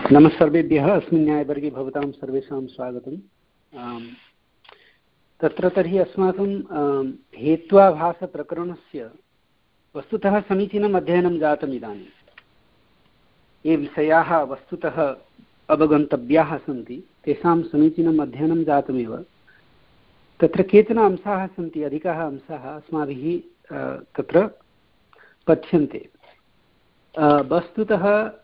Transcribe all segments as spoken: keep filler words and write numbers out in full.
नमः सर्वेभ्यः। अस्मिन् न्यायवर्गे भवतां सर्वेषां स्वागतम्। तत्र तर्हि अस्माकं हेत्वाभासप्रकरणस्य वस्तुतः समीचीनम् अध्ययनं जातम्। इदानीं ये विषयाः वस्तुतः अवगन्तव्याः सन्ति तेषां समीचीनम् अध्ययनं जातमेव। तत्र केचन अंशाः सन्ति, अधिकाः अंशाः अस्माभिः तत्र पठ्यन्ते। वस्तुतः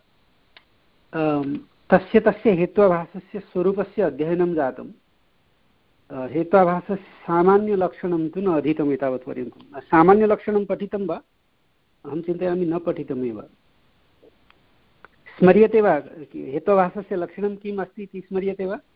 तस्य तस्य हेत्वाभासस्य स्वरूपस्य अध्ययनं जातं। हेत्वाभासस्य सामान्यलक्षणं तु न अधीतम् एतावत्पर्यन्तं। सामान्यलक्षणं पठितं वा? अहं चिन्तयामि न पठितमेव। स्मर्यते वा? हेत्वाभासस्य लक्षणं किम् अस्ति इति स्मर्यते वा?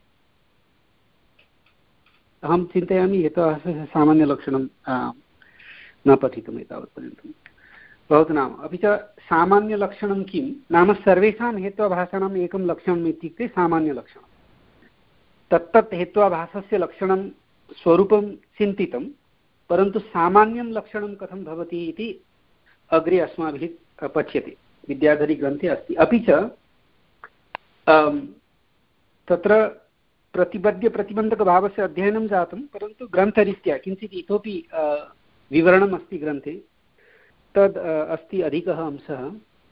अहं चिन्तयामि हेत्वाभासस्य सामान्यलक्षणं न पठितम् एतावत्पर्यन्तं। भवतु नाम। अपि च सामान्यलक्षणं किं नाम? सर्वेषां हेत्वाभासानाम् एकं लक्षणम् इत्युक्ते सामान्यलक्षणं। तत्तत् हेत्वाभासस्य लक्षणं स्वरूपं चिन्तितं, परन्तु सामान्यं लक्षणं कथं भवति इति अग्रे अस्माभिः पठ्यते, विद्याधरीग्रन्थे अस्ति। अपि च तत्र प्रतिबद्ध्यप्रतिबन्धकभावस्य अध्ययनं जातं, परन्तु ग्रन्थरीत्या किञ्चित् इतोपि विवरणम् अस्ति ग्रन्थे। तद् अस्ति अधिकः अंशः।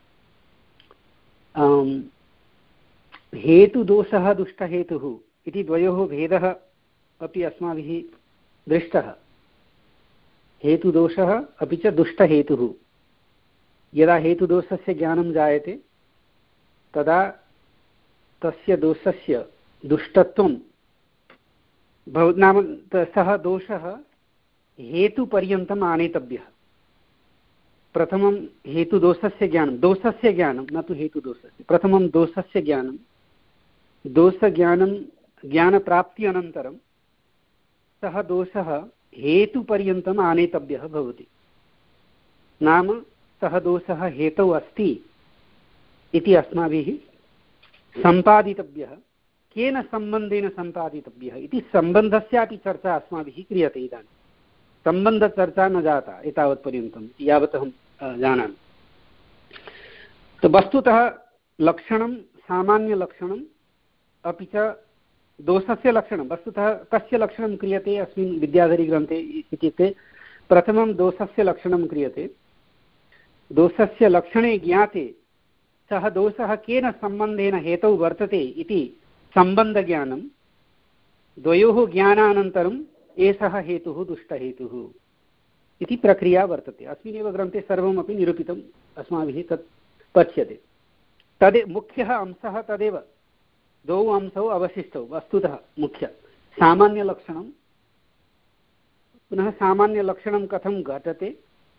हेतुदोषः दुष्टहेतुः इति द्वयोः भेदः अपि अस्माभिः दृष्टः। हेतुदोषः अपि च दुष्टहेतुः। यदा हेतुदोषस्य ज्ञानं जायते तदा तस्य दोषस्य दुष्टत्वं भव नाम सः दोषः हेतुपर्यन्तम् आनेतव्यः। प्रथमं हेतुदोषस्य ज्ञानं, दोषस्य ज्ञानं, न तु हेतुदोषस्य। प्रथमं दोषस्य ज्ञानं, दोषज्ञानं ज्ञानप्राप्ति अनन्तरं सः दोषः हेतुपर्यन्तम् आनेतव्यः भवति। नाम सः दोषः हेतौ अस्ति इति अस्माभिः सम्पादितव्यः। केन सम्बन्धेन सम्पादितव्यः इति सम्बन्धस्यापि चर्चा अस्माभिः क्रियते। इदानीं सम्बन्धचर्चा न जाता एतावत्पर्यन्तं, यावत् अहं जानामि। तो वस्तुतः लक्षणं सामान्यलक्षणम् अपि च दोषस्य लक्षणं वस्तुतः कस्य लक्षणं क्रियते अस्मिन् विद्याधरीग्रन्थे इत्युक्ते प्रथमं दोषस्य लक्षणं क्रियते। दोषस्य लक्षणे ज्ञाते सः दोषः केन सम्बन्धेन हेतौ वर्तते इति सम्बन्धज्ञानं। द्वयोः ज्ञानानन्तरं एषः हेतुः दुष्टहेतुः इति प्रक्रिया वर्तते। अस्मिन्नेव ग्रन्थे सर्वमपि निरूपितम् अस्माभिः तत् पच्यते। तदे मुख्यः अंशः तदेव। द्वौ अंशौ अवशिष्टौ वस्तुतः मुख्य सामान्यलक्षणं। पुनः सामान्यलक्षणं कथं घटते?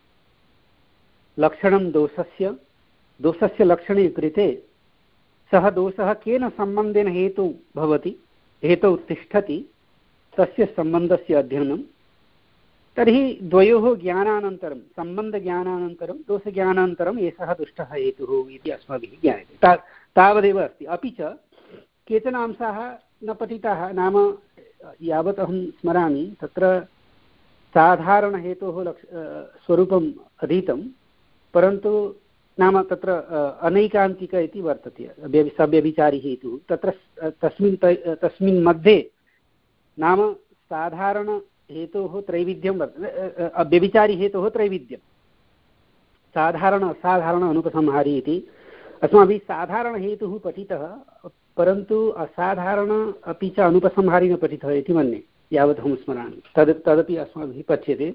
लक्षणं दोषस्य, दोषस्य लक्षणे कृते सः दोषः केन सम्बन्धेन हेतु भवति, हेतौ तिष्ठति, तस्य सम्बन्धस्य अध्ययनं। तर्हि द्वयोः ज्ञानानन्तरं, सम्बन्धज्ञानानन्तरं दोषज्ञानानन्तरम् एषः दुष्टः हेतुः इति अस्माभिः ज्ञायते। ता तावदेव अस्ति। अपि च केचन अंशाः न पठिताः। नाम यावत् अहं स्मरामि तत्र साधारणहेतोः लक्ष स्वरूपम् अधीतं, परन्तु नाम तत्र अनैकान्तिक इति वर्तते, सव्यभिचारी हेतुः। तत्र तस्मिन् तस्मिन् मध्ये नाम साधारणहेतोः त्रैविध्यं वर्तते। व्यभिचारी हेतोः त्रैविध्यं, साधारण असाधारण अनुपसंहारी इति। अस्माभिः साधारणहेतुः पठितः, परन्तु असाधारण अपि च अनुपसंहारी न पठितः इति मन्ये, यावत् अहं स्मरामि। तद् तदपि अस्माभिः पठ्यते।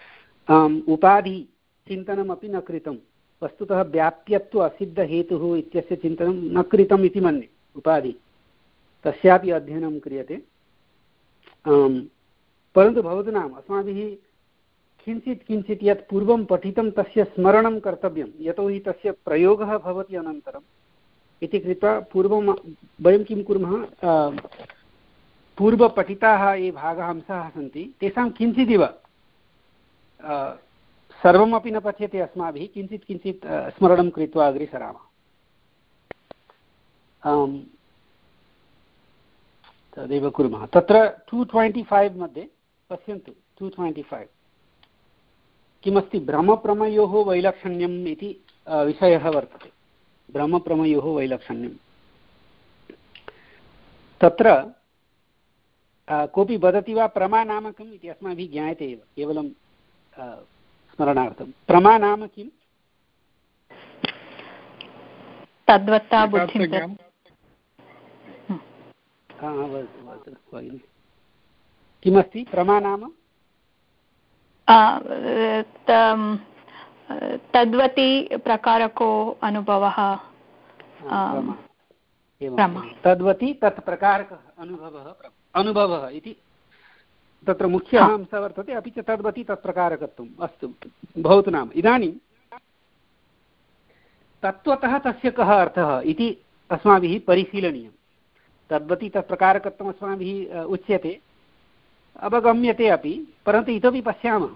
उपाधिचिन्तनमपि न कृतं। वस्तुतः व्याप्यत्व असिद्धहेतुः इत्यस्य चिन्तनं न कृतम् इति मन्ये। उपाधि तस्यापि अध्ययनं क्रियते। परन्तु भवतु नाम अस्माभिः किञ्चित् किञ्चित् यत् पूर्वं पठितं तस्य स्मरणं कर्तव्यं, यतोहि तस्य प्रयोगः भवति अनन्तरम् इति कृत्वा पूर्वं वयं किं कुर्मः, पूर्वपठिताः ये भागाः अंशाः सन्ति तेषां किञ्चिदिव, सर्वमपि न पठ्यते अस्माभिः, किञ्चित् किञ्चित् स्मरणं कृत्वा अग्रे सरामः। तदेव कुर्मः। तत्र टु ट्वेण्टि फैव् मध्ये पश्यन्तु। टु ट्वेण्टि फैव् किमस्ति? भ्रमप्रमयोः वैलक्षण्यम् इति विषयः वर्तते। भ्रमप्रमयोः वैलक्षण्यम्। तत्र कोऽपि वदति वा प्रमा नाम किम् इति? अस्माभिः ज्ञायते एव, केवलं स्मरणार्थं। प्रमा नाम किम्? तद्वत्ता बुद्धिं किमस्ति प्रमा नाम? तद्वती प्रकारको अनुभवः। तद्वती तत् प्रकारकः अनुभवः अनुभवः इति तत्र मुख्यः अंशः वर्तते। अपि च तद्वती तत्प्रकारकत्वम्। अस्तु, भवतु। नाम इदानीं तत्त्वतः तस्य कः अर्थः इति अस्माभिः परिशीलनीयं। तद्वती तत्प्रकारकत्वम् अस्माभिः उच्यते, अवगम्यते अपि, परन्तु इतोपि पश्यामः।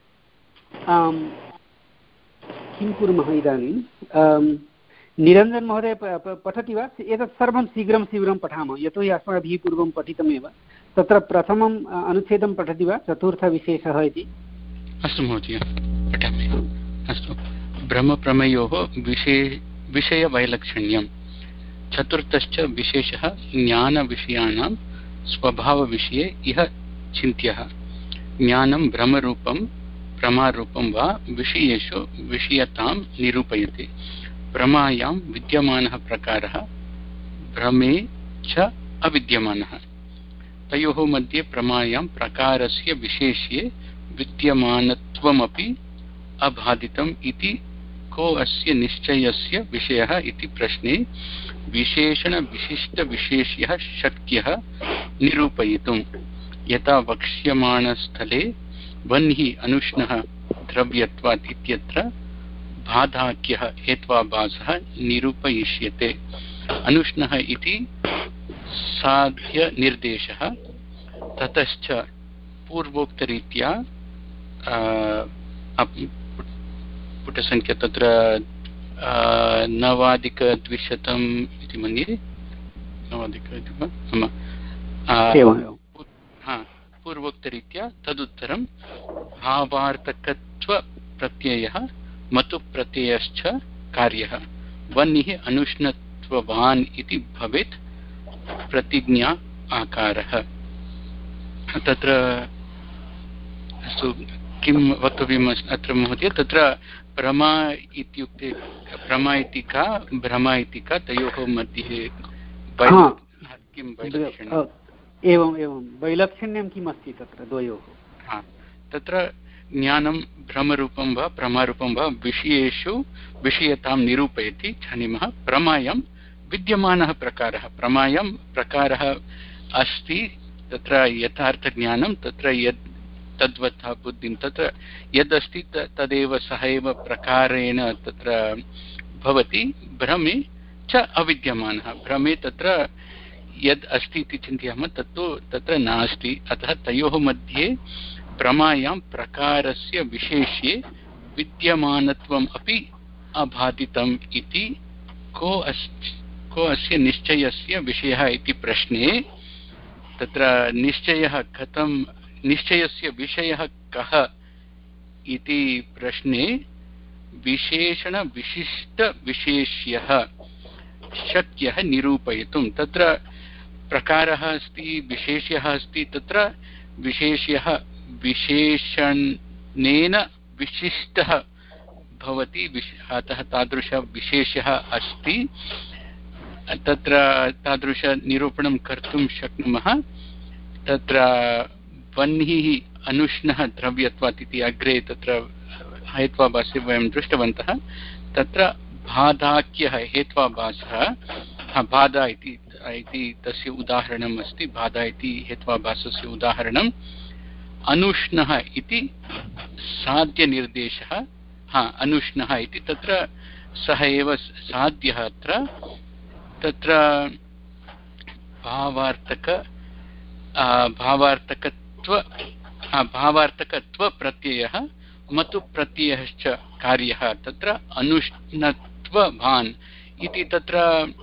किं कुर्मः इदानीं? निरञ्जन महोदय पठति वा? एतत् सर्वं शीघ्रं शीघ्रं पठामः, यतोहि अस्माभिः पूर्वं पठितमेव। तत्र प्रथमम् अनुच्छेदं पठति वा? चतुर्थविशेषः इति। अस्तु महोदय, पठामि। अस्तु। ब्रह्मप्रमयोः विषय विषयवैलक्षण्यं। चतुर्थश्च विशेषः ज्ञानविषयाणां स्वभावविषये इह चिन्त्यः। ज्ञानं ब्रह्मरूपं प्रमारूपं वा विषयेषु विषयतां निरूपयति। प्रमायां विद्यमानः प्रकारः भ्रमे च अविद्यमानः। तयोः मध्ये प्रमायां प्रकारस्य विशेष्ये विद्यमानत्वमपि अबाधितम् इति को अस्य निश्चयस्य विषयः इति प्रश्ने विशेषणविशिष्टविशेष्यः शक्यः निरूपयितुं। यथा वक्ष्यमाणस्थले वह्निः अनुष्णः द्रव्यत्वात् इत्यत्र बाधाख्यः हेत्वाभासः निरूपयिष्यते। अनुष्णः इति साध्यनिर्देशः। ततश्च पूर्वोक्तरीत्या पुटसङ्ख्या तत्र नवाधिकद्विशतम् इति मन्ये, पूर्वोक्तरीत्या तदुत्तरं भावार्थकत्वप्रत्ययः मतुप्रत्ययश्च कार्यः। वह्निः अनुष्णत्ववान् इति भवेत् प्रतिज्ञा आकारः। तत्र किं वक्तव्यम् अत्र महोदय? तत्र प्रमा इत्युक्ते प्रमा इति का, भ्रमा इति का, तयोः मध्ये किं वैलक्षण्यम्? एवम् एवं वैलक्षण्यं किम् अस्ति तत्र द्वयोः? तत्र ज्ञानं भ्रमरूपं वा प्रमारूपं वा विषयेषु विषयतां निरूपयति जानीमः। प्रमायां विद्यमानः प्रकारः, प्रमायां प्रकारः अस्ति। तत्र यथार्थज्ञानं, तत्र यद् तद्वथा बुद्धिं, तत्र यदस्ति तदेव सः एव प्रकारेण तत्र भवति। भ्रमे च अविद्यमानः। भ्रमे तत्र यद् अस्ति इति चिन्तयामः तत्तु तत्र नास्ति। अतः तयोः मध्ये प्रमायां प्रकारस्य विशेष्ये विद्यमानत्वम् अपि अबाधितम् इति को अस् को अस्य निश्चयस्य विषयः इति प्रश्ने तत्र निश्चयः कथं, निश्चयस्य विषयः कः इति प्रश्ने विशेषणविशिष्टविशेष्यः शक्यः निरूपयितुं। तत्र प्रकारः अस्ति, विशेष्यः अस्ति। तत्र विशेष्यः विशेषणेन विशिष्टः भवति, अतः तादृशः विशेषः अस्ति। तत्र तादृशनिरूपणं कर्तुं शक्नुमः। तत्र वह्निः अनुष्णः द्रव्यत्वात् इति अग्रे तत्र हेत्वाभासे वयं दृष्टवन्तः। तत्र बाधाख्यः हेत्वाभासः, बाधा इति तस्य उदाहरणम् अस्ति। बाधा इति हेत्वाभासस्य उदाहरणम्। अनुष्णः इति साध्यनिर्देशः। हा अनुष्णः इति तत्र सः एव साध्यः। अत्र तत्र भावार्थक भावार्थकत्व भावार्थकत्वप्रत्ययः मतुप्रत्ययश्च कार्यः। तत्र अनुष्णत्ववान् इति तत्र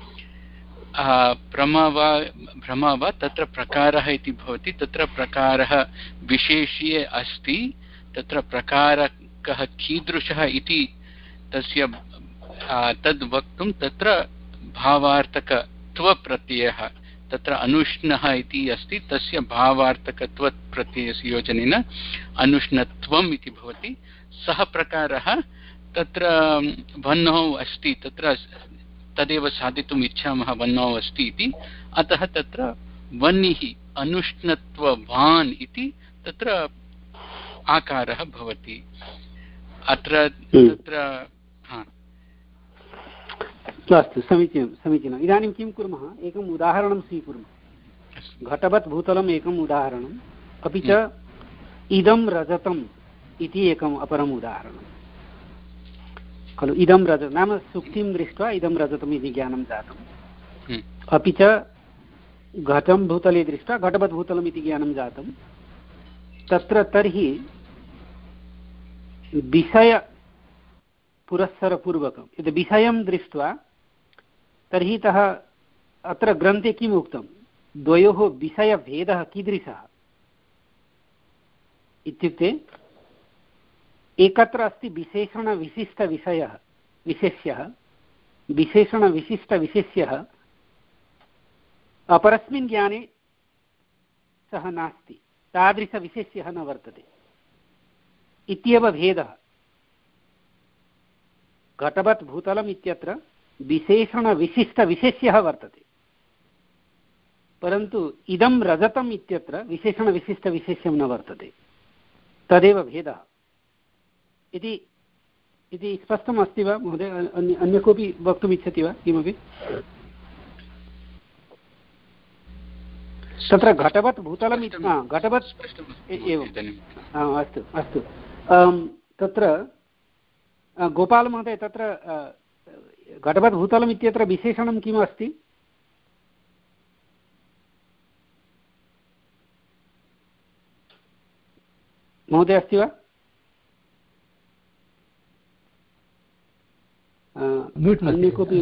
प्रमा वा भ्रमा वा तत्र प्रकारः इति भवति। तत्र प्रकारः विशेष्ये अस्ति। तत्र प्रकारकः कीदृशः इति तस्य तद् वक्तुं तत्र भावार्थकत्वप्रत्ययः तत्र अनुष्णः इति अस्ति, तस्य भावार्थकत्वत् प्रत्ययस्य योजनेन अनुष्णत्वम् इति भवति। सः प्रकारः तत्र वह्नौ अस्ति, तत्र तदेव साधितुम् इच्छामः वह्नौ अस्ति इति, अतः तत्र वह्निः अनुष्णत्ववान् इति तत्र आकारः भवति। अत्र तत्र अस्तु, समीचीनं समीचीनम्। इदानीं किं कुर्मः, एकम् उदाहरणं स्वीकुर्मः। घटवत् भूतलम् एकम् उदाहरणम्, अपि च इदं रजतम् इति एकम् अपरम् उदाहरणं खलु। इदं रजतं नाम सुक्तिं दृष्ट्वा इदं रजतम् इति ज्ञानं जातम्, अपि च घटं भूतले दृष्ट्वा घटवत् भूतलम् इति ज्ञानं जातं। तत्र तर्हि विषय पुरस्सरपूर्वकं यद् विषयं दृष्ट्वा तर्हि तः अत्र ग्रन्थे किम् उक्तं, द्वयोः विषयभेदः कीदृशः इत्युक्ते एकत्र अस्ति विशेषणविशिष्टविषयः विशेष्यः, विशेषणविशिष्टविशेष्यः, अपरस्मिन् ज्ञाने सः नास्ति, तादृशविशेष्यः न वर्तते इत्येव भेदः। घटवत् भूतलम् इत्यत्र विशेषणविशिष्टविशेष्यः वर्तते, परन्तु इदं रजतम् इत्यत्र विशेषणविशिष्टविशेष्यं न वर्तते, तदेव भेदः इति इति स्पष्टम् अस्ति वा महोदय? अन्य अन्य कोऽपि वक्तुम् इच्छति वा किमपि? तत्र घटवत् भूतलम् घटवत् एवम् अस्तु अस्तु। तत्र गोपालमहोदय, तत्र घटवत् भूतलम् इत्यत्र विशेषणं किम् अस्ति? महोदय अस्ति वा? अन्य कोऽपि?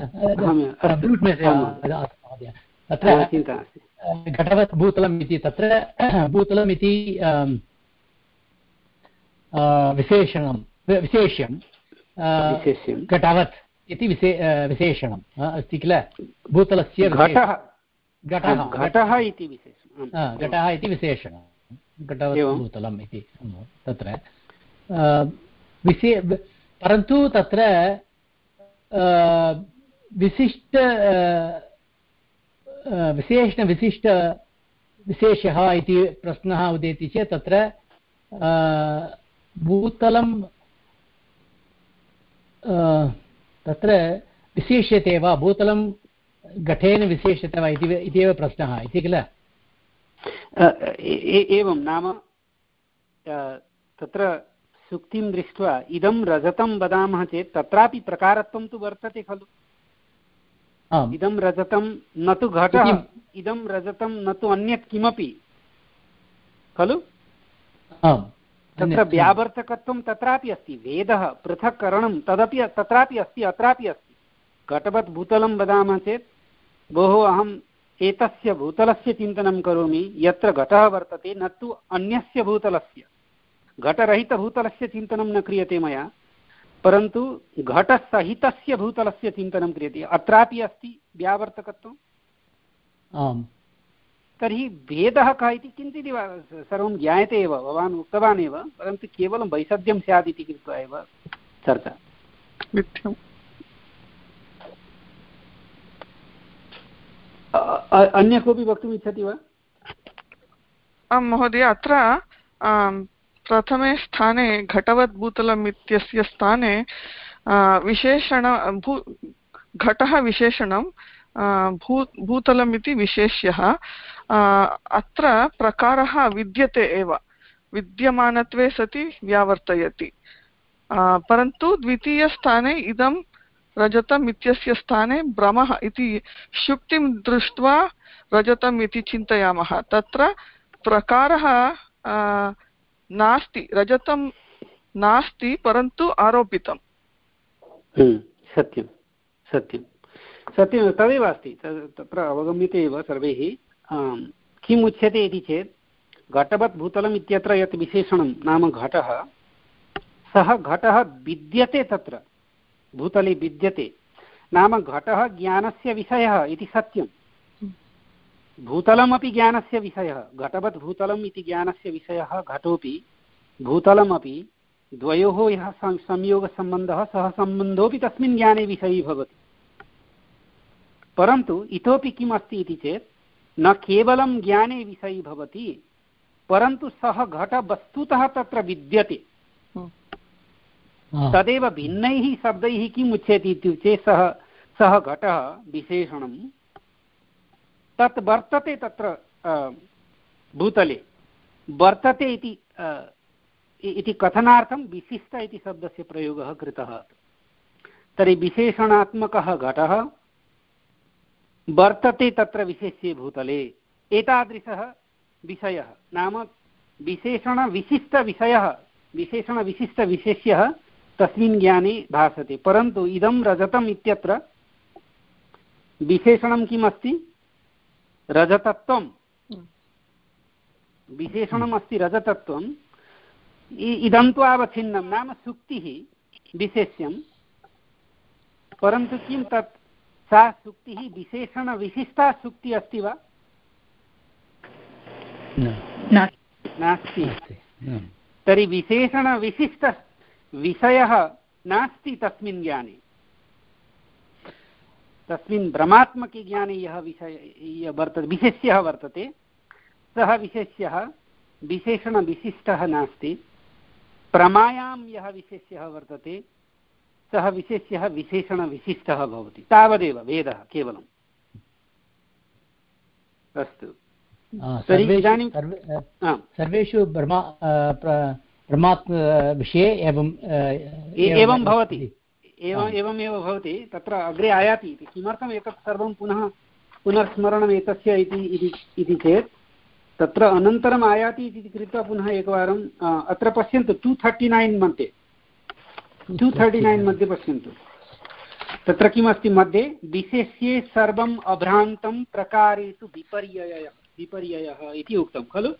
चिन्ता नास्ति। घटवत् भूतलम् इति तत्र भूतलम् इति विशेषणं विशेष्यं घटवत् इति विशे विशेषणम् अस्ति किल। भूतलस्य घटः घटः घटः इति विशेषणं, घटः इति विशेषणं, घटवत् भूतलम् इति तत्र विशे परन्तु तत्र विशिष्ट विशेषणविशिष्ट विशेषः इति प्रश्नः उदेति चेत् तत्र भूतलं तत्र विशेष्यते वा, भूतलं घटेन विशेष्यते वा इत्येव प्रश्नः इति किल। एवं नाम तत्र सुक्तिं दृष्ट्वा इदं रजतं वदामः चेत् तत्रापि प्रकारत्वं तु वर्तते खलु। इदं रजतं न तु घटः, इदं रजतं न तु अन्यत् किमपि खलु। तत्र व्यावर्तकत्वं तत्रापि अस्ति, भेदः पृथक्करणं तदपि तत्रापि अस्ति, अत्रापि अस्ति। घटवत् भूतलं वदामः चेत् भोः अहम् एतस्य भूतलस्य चिन्तनं करोमि यत्र घटः वर्तते, न तु अन्यस्य भूतलस्य। घटरहितभूतलस्य चिन्तनं न क्रियते मया, परन्तु घटसहितस्य भूतलस्य चिन्तनं क्रियते, अत्रापि अस्ति व्यावर्तकत्वम्। आम्, तर्हि भेदः कः इति किञ्चिदिव सर्वं ज्ञायते एव, भवान् उक्तवान् एव, परन्तु केवलं वैषद्यं स्यात् इति कृत्वा एव चर्चा। अन्य कोऽपि वक्तुम् इच्छति वा? आं महोदय, अत्र प्रथमे स्थाने घटवत् भूतलम् इत्यस्य स्थाने विशेषण भू घटः विशेषणं, भू भूतलम् इति विशेष्यः। अत्र प्रकारः विद्यते एव, विद्यमानत्वे सति व्यावर्तयति, परन्तु द्वितीयस्थाने इदं रजतम् इत्यस्य स्थाने भ्रमः इति शुक्तिं दृष्ट्वा रजतम् इति चिन्तयामः। तत्र प्रकारः नास्ति, रजतं नास्ति, परन्तु आरोपितम्। सत्यं सत्यं सत्यं तदेव अस्ति, तत्र अवगम्यते एव सर्वैः। किम् उच्यते इति चेत् घटवत् भूतलम् इत्यत्र यत् विशेषणं नाम घटः, सः घटः विद्यते, तत्र भूतले विद्यते, नाम घटः ज्ञानस्य विषयः इति सत्यं, भूतलमपि ज्ञानस्य विषयः, घटवत् भूतलम् इति ज्ञानस्य विषयः घटोपि भूतलमपि द्वयोः यः संयोगसम्बन्धः सः सम्बन्धोऽपि तस्मिन् ज्ञाने विषयी भवति। परन्तु इतोपि किम् अस्ति इति चेत् न केवलं ज्ञाने विषयी भवति, परन्तु सः घट वस्तुतः तत्र विद्यते। तदेव भिन्नैः शब्दैः किम् उच्यते इत्युक्ते सः सः घटः विशेषणं तत् वर्तते तत्र भूतले वर्तते इति इति कथनार्थं विशिष्ट इति शब्दस्य प्रयोगः कृतः। तर्हि विशेषणात्मकः घटः वर्तते तत्र विशेष्ये भूतले, एतादृशः विषयः नाम विशेषणविशिष्टविषयः विशेषणविशिष्टविशेष्यः तस्मिन् ज्ञाने भासते। परन्तु इदं रजतम् इत्यत्र विशेषणं किम् अस्ति? रजतत्वं। विशेषणम् अस्ति रजतत्वम्। इदं तु अवच्छिन्नं नाम सुक्तिः विशेष्यं, परन्तु किं तत् सा सुक्तिः विशेषणविशिष्टा सुक्तिः अस्ति वा? नास्ति। तर्हि विशेषणविशिष्टविषयः नास्ति तस्मिन् ज्ञाने। तस्मिन् भ्रमात्मके ज्ञाने यः विषय वर्तते विशेष्यः वर्तते सः विशेष्यः विशेषणविशिष्टः नास्ति। प्रमायां यः विशेष्यः वर्तते सः विशेष्यः विशेषणविशिष्टः भवति। तावदेव भेदः केवलम्। अस्तु, तर्हि इदानीं सर्वेषु परमात्म विषये एवं एवं भवति, एवम् एवमेव भवति। तत्र अग्रे आयाति इति किमर्थम् एतत् सर्वं पुनः पुनर्स्मरणम् एतस्य इति चेत् तत्र अनन्तरम् आयाति इति कृत्वा पुनः एकवारम् अत्र पश्यन्तु टु थर्टि नैन् मध्ये टु थर्टि नैन् मध्ये पश्यन्तु। तत्र किमस्ति मध्ये? विशेष्ये सर्वम् अभ्रान्तं प्रकारेषु विपर्ययः विपर्ययः इति उक्तं खलु?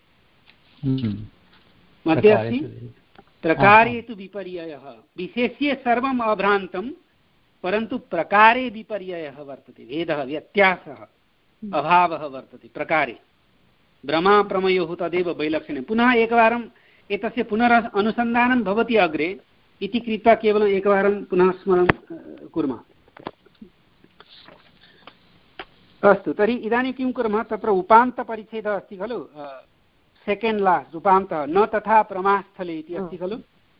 मध्ये अस्ति प्रकारेषु विपर्ययः। विशेष्ये सर्वम् अभ्रान्तं परन्तु प्रकारे विपर्ययः वर्तते। भेदः व्यत्यासः अभावः वर्तते प्रकारे। भ्रमाप्रमयोः तदेव वैलक्षण्यं। पुनः एकवारम् एतस्य पुनः अनुसन्धानं भवति अग्रे इति कृत्वा केवलम् एकवारं पुनः स्मरणं कुर्मः। अस्तु, तर्हि इदानीं किं कुर्मः? तत्र उपान्तपरिच्छेदः अस्ति खलु, सेकेण्ड् लास्ट् उपान्तः, न तथा प्रमास्थले इति अस्ति खलु।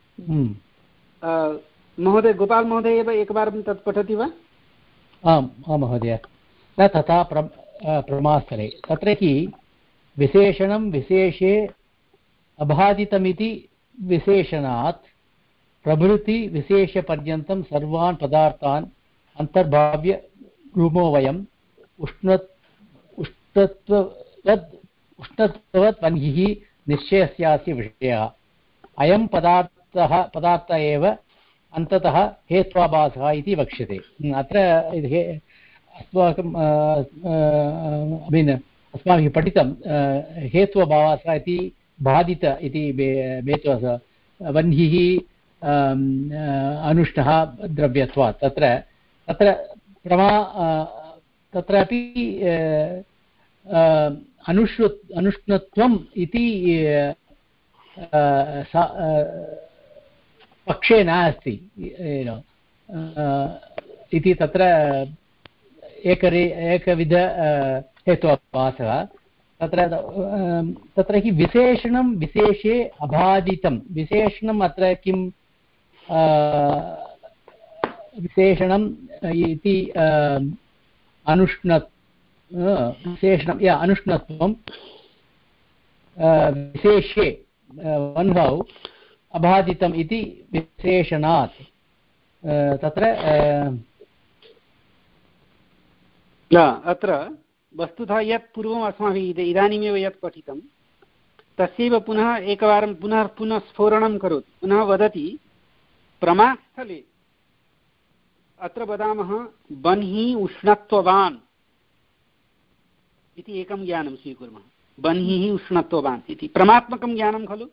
महोदय, गोपाल् महोदय एव एकवारं तत् पठति वा? आम् आं महोदय। न तथा प्र प्रमास्थले तत्र हि विशेषणं विशेषे अबाधितमिति विशेषणात् प्रभृति विशेषपर्यन्तं सर्वान् पदार्थान् अन्तर्भाव्य रूपो वयम् उष्ण उष्णत्ववद् उष्णत्ववत् वह्निः निश्चयस्यास्य विषयः। अयं पदार्थः पदार्थ एव अन्ततः हेत्वाभासः इति वक्ष्यते। अत्र अस्माकं ऐ मीन् अस्माभिः पठितं हेत्वभासः इति बाधित इति हेत्वः वह्निः अनुष्णः द्रव्यत्वात्। तत्र तत्र प्रमा तत्रापि अनुष्ण अनुष्णत्वम् इति पक्षे नास्ति इति तत्र एकरे एकविध हेत्वाभासः। तत्र तत्र हि विशेषणं विशेषे अबाधितं। विशेषणम् अत्र किं विशेषणम् इति अनुष्ण विशेषणं या अनुष्णत्वं विशेषे वह्नौ अबाधितम् इति विशेषणात् तत्र अत्र वस्तुतः यत् पूर्वम् अस्माभिः इदानीमेव यत् पठितं तस्यैव पुनः एकवारं पुनः पुनः स्फोरणं करोति। पुनः वदति प्रमास्थले अत्र वदामः बह्निः उष्णत्ववान् इति एकं ज्ञानं स्वीकुर्मः। बह्निः उष्णत्ववान् इति प्रमात्मकं ज्ञानं खलु।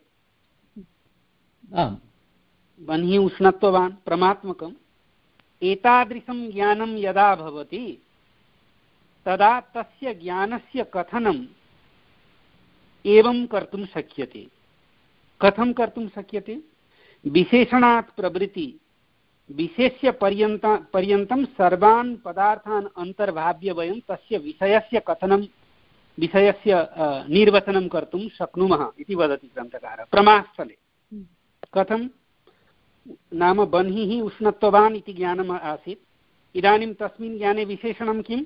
बह्निः उष्णत्ववान् प्रमात्मकम्। एतादृशं ज्ञानं यदा भवति तदा तस्य ज्ञानस्य कथनम् एवं कर्तुं शक्यते। कथं कर्तुं शक्यते? विशेषणात् प्रवृत्ति विशेष्य पर्यन्त पर्यन्तं सर्वान् पदार्थान् अन्तर्भाव्य वयं तस्य विषयस्य कथनं विषयस्य निर्वचनं कर्तुं शक्नुमः इति वदति ग्रन्थकारः प्रमास्थले। कथं नाम बह्निः उष्णत्ववान् इति ज्ञानम् आसीत्, इदानीं तस्मिन् ज्ञाने विशेषणं किम्?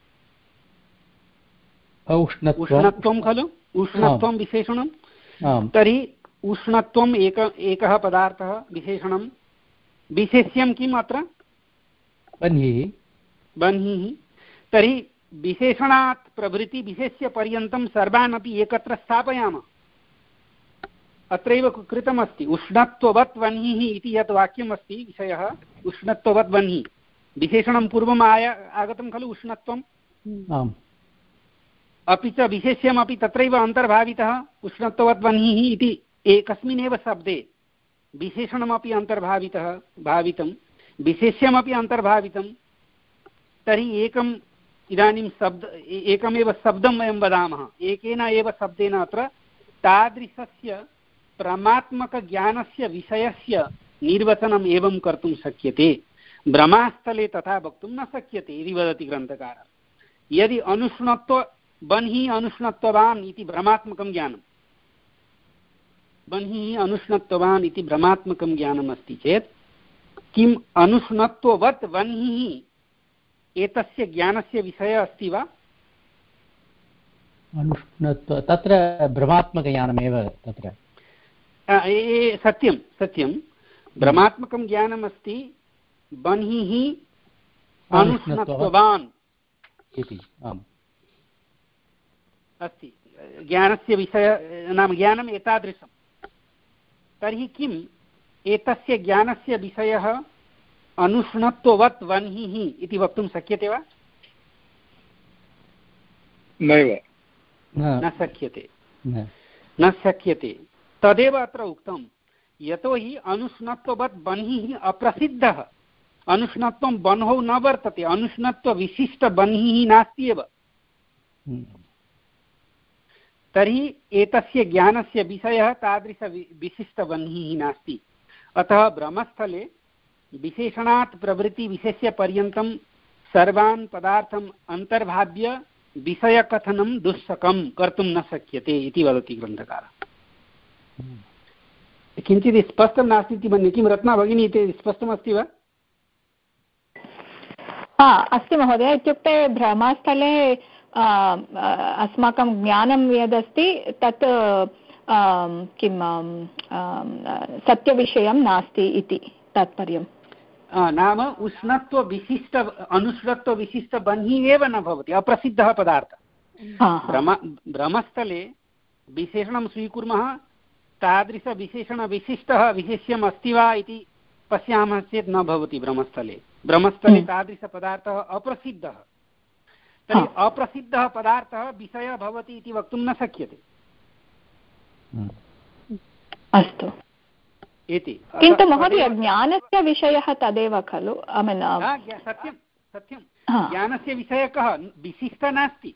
उष्णत्वं खलु, उष्णत्वं विशेषणं। तर्हि उष्णत्वम् एक एकः पदार्थः विशेषणं, विशेष्यं किम् अत्र? बह्निः। बह्निः। तर्हि विशेषणात् प्रभृति विशेष्य पर्यन्तं सर्वान् अपि एकत्र स्थापयामः। अत्रैव कृतमस्ति उष्णत्ववत् वह्निः इति यत् वाक्यमस्ति विषयः उष्णत्ववत् वह्निः, विशेषणं पूर्वम् आय आगतं खलु उष्णत्वम्, अपि च विशेष्यमपि तत्रैव अन्तर्भावितः उष्णत्ववत् वह्निः इति एकस्मिन्नेव शब्दे विशेषणमपि अन्तर्भावितः भावितं विशेष्यमपि अन्तर्भावितं। तर्हि एकम् इदानीं शब्द एकमेव शब्दं वयं वदामः, एकेन एव शब्देन अत्र तादृशस्य परमात्मकज्ञानस्य विषयस्य निर्वचनम् एवं कर्तुं शक्यते। ब्रह्मास्थले तथा वक्तुं न शक्यते इति वदति ग्रन्थकारः। यदि अनुष्णत्व बह्निः अनुष्णत्ववान् इति भ्रमात्मकं ज्ञानं, बह्निः अनुष्णत्ववान् इति भ्रमात्मकं ज्ञानम् अस्ति चेत् किम् अनुष्णत्ववत् वह्निः एतस्य ज्ञानस्य विषयः अस्ति वा? अनुष्णत्व तत्र भ्रमात्मकज्ञानमेव तत्र सत्यं सत्यं भ्रमात्मकं ज्ञानमस्ति, बह्निः अनुष्णत्ववान् इति अस्ति ज्ञानस्य विषय नाम ज्ञानम् एतादृशं। तर्हि किम् एतस्य ज्ञानस्य विषयः अनुष्णत्ववत् वह्निः इति वक्तुं शक्यते वा? नैव, न शक्यते, न शक्यते। तदेव अत्र उक्तं, यतोहि अनुष्णत्ववत् बह्निः अप्रसिद्धः, अनुष्णत्वं बह्नौ न वर्तते, अनुष्णत्वविशिष्टबह्निः नास्ति एव। तर्हि एतस्य ज्ञानस्य विषयः तादृश विशिष्टबह्निः नास्ति। अतः ब्रह्मस्थले विशेषणात् प्रवृत्ति विशेष्य पर्यन्तं सर्वान् पदार्थम् अन्तर्भाव्य विषयकथनं दुःशकं कर्तुं न शक्यते इति वदति ग्रन्थकारः। किञ्चित् स्पष्टं नास्ति इति मन्ये। किं रत्ना भगिनी इति स्पष्टमस्ति वा? हा अस्ति महोदय। इत्युक्ते ब्रह्मस्थले अस्माकं ज्ञानं यदस्ति तत् किं सत्यविषयं नास्ति इति तात्पर्यं। नाम उष्णत्वविशिष्ट अनुष्णत्वविशिष्टबह्निः एव न भवति, अप्रसिद्धः पदार्थः। ब्रह्म ब्रह्मस्थले विशेषणं स्वीकुर्मः, तादृशविशेषणविशिष्टः विशेष्यम् अस्ति वा इति पश्यामः चेत् न भवति ब्रह्मस्थले। ब्रह्मस्थले तादृशपदार्थः अप्रसिद्धः। तर्हि अप्रसिद्धः पदार्थः विषयः भवति इति वक्तुं न शक्यते। अस्तु इति। किन्तु महोदय ज्ञानस्य विषयः तदेव खलु? सत्यं सत्यं ज्ञानस्य विषयः कः? विशिष्टः नास्ति,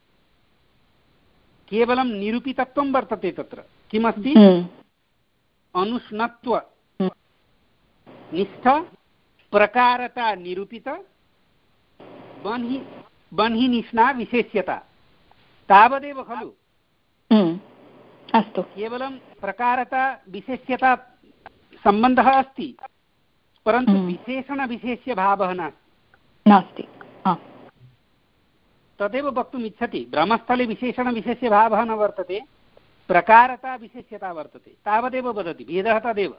केवलं निरूपितत्वं वर्तते। तत्र किमस्ति? अनुष्णत्व निष्ठ प्रकारता निरूपित बह्नि बह्नि निष्णा विशेष्यता, तावदेव खलु। अस्तु, केवलं प्रकारता विशेष्यता सम्बन्धः अस्ति, परन्तु विशेषणविशेष्यभावः नास्ति नास्ति तदेव वक्तुम् इच्छति। ब्रह्मस्थले विशेषणविशेष्यभावः न वर्तते, प्रकारता विशेष्यता वर्तते, तावदेव वदति। भेदः तदेव।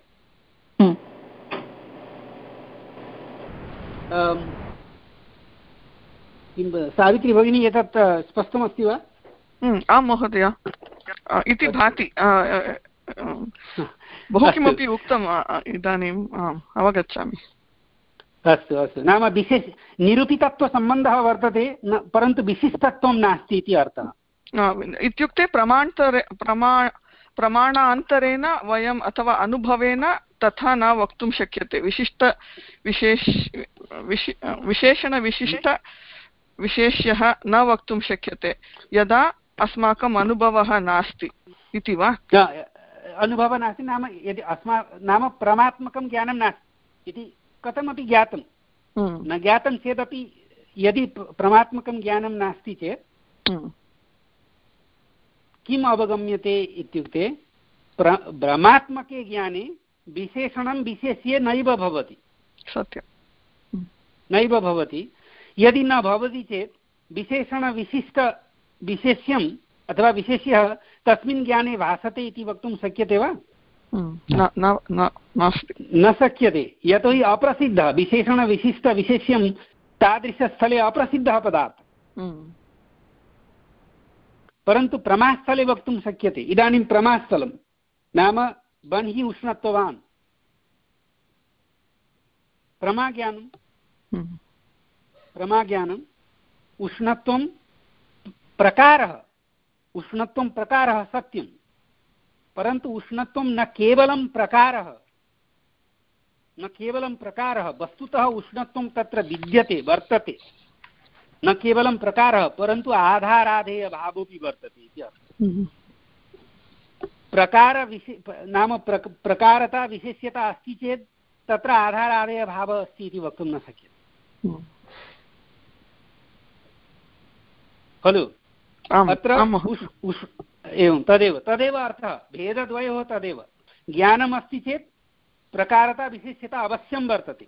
किं सावित्री भगिनी एतत् स्पष्टमस्ति वा? आं महोदय, इति भाति। बहु किमपि उक्तम् इदानीम् अवगच्छामि। अस्तु अस्तु, नाम विशेष निरूपितत्वसम्बन्धः वर्तते न, परन्तु विशिष्टत्वं नास्ति इति अर्थः। इत्युक्ते प्रमाणान्तरे प्रमा प्रमाणान्तरेण वयम् अथवा अनुभवेन तथा न वक्तुं शक्यते। विशिष्ट विशेष विशेषणविशिष्ट विशेष्यः न वक्तुं शक्यते यदा अस्माकम् अनुभवः नास्ति इति वा? अनुभवः नास्ति नाम यदि अस्मा नाम प्रमात्मकं ज्ञानं नास्ति इति कथमपि ज्ञातं न ज्ञातं चेदपि यदि प्रमात्मकं ज्ञानं नास्ति चेत् किम् अवगम्यते इत्युक्ते भ्रमात्मके ज्ञाने विशेषणं विशेष्ये नैव भवति। सत्यं नैव भवति। यदि न भवति चेत् विशेषणविशिष्टविशेष्यम् अथवा विशेष्यः तस्मिन् ज्ञाने भासते इति वक्तुं शक्यते वा? न शक्यते। यतोहि अप्रसिद्धः विशेषणविशिष्टविशेष्यं तादृशस्थले अप्रसिद्धः पदार्थः। परन्तु प्रमास्थले वक्तुं शक्यते। इदानीं प्रमास्थलं नाम बन्हि उष्णत्ववान् प्रमाज्ञानं प्रमाज्ञानम् उष्णत्वं प्रकारः उष्णत्वं प्रकारः सत्यं परन्तु उष्णत्वं न केवलं प्रकारः न केवलं प्रकारः वस्तुतः उष्णत्वं तत्र विद्यते वर्तते न केवलं प्रकारः परन्तु आधाराधेयभावोऽपि वर्तते इति अर्थः। प्रकार विशे नाम प्र प्रकारता विशेष्यता अस्ति चेत् तत्र आधाराधेयभावः अस्ति इति वक्तुं न शक्यते खलु। अत्र एवं तदेव तदेव अर्थः भेदद्वयोः तदेव। ज्ञानमस्ति चेत् प्रकारता विशेष्यता अवश्यं वर्तते।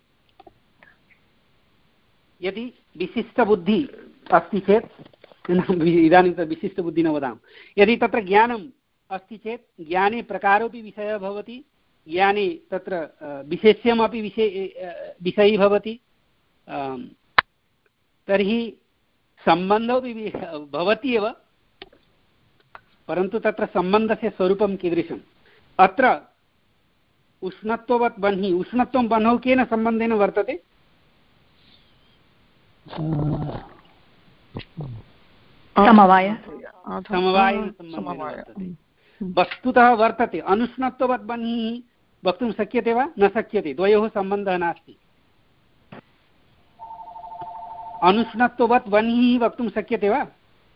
यदि विशिष्टबुद्धिः अस्ति चेत् इदानीं तद् विशिष्टबुद्धिः न वदामः। यदि तत्र ज्ञानम् अस्ति चेत् ज्ञाने प्रकारोऽपि विषयः भवति ज्ञाने तत्र विशेष्यमपि विषय विषयी भवति तर्हि सम्बन्धोऽपि भवति एव परन्तु तत्र सम्बन्धस्य स्वरूपं कीदृशम्? अत्र उष्णत्ववत् बह्निः उष्णत्वं बह्नौ केन सम्बन्धेन वर्तते? समवाय समवायेन सम्बन्धेन वर्तते। वस्तुतः वर्तते। अनुष्णत्ववत् बह्निः वक्तुं शक्यते वा? न शक्यते। द्वयोः सम्बन्धः नास्ति। अनुष्णत्ववत् बह्निः वक्तुं शक्यते वा?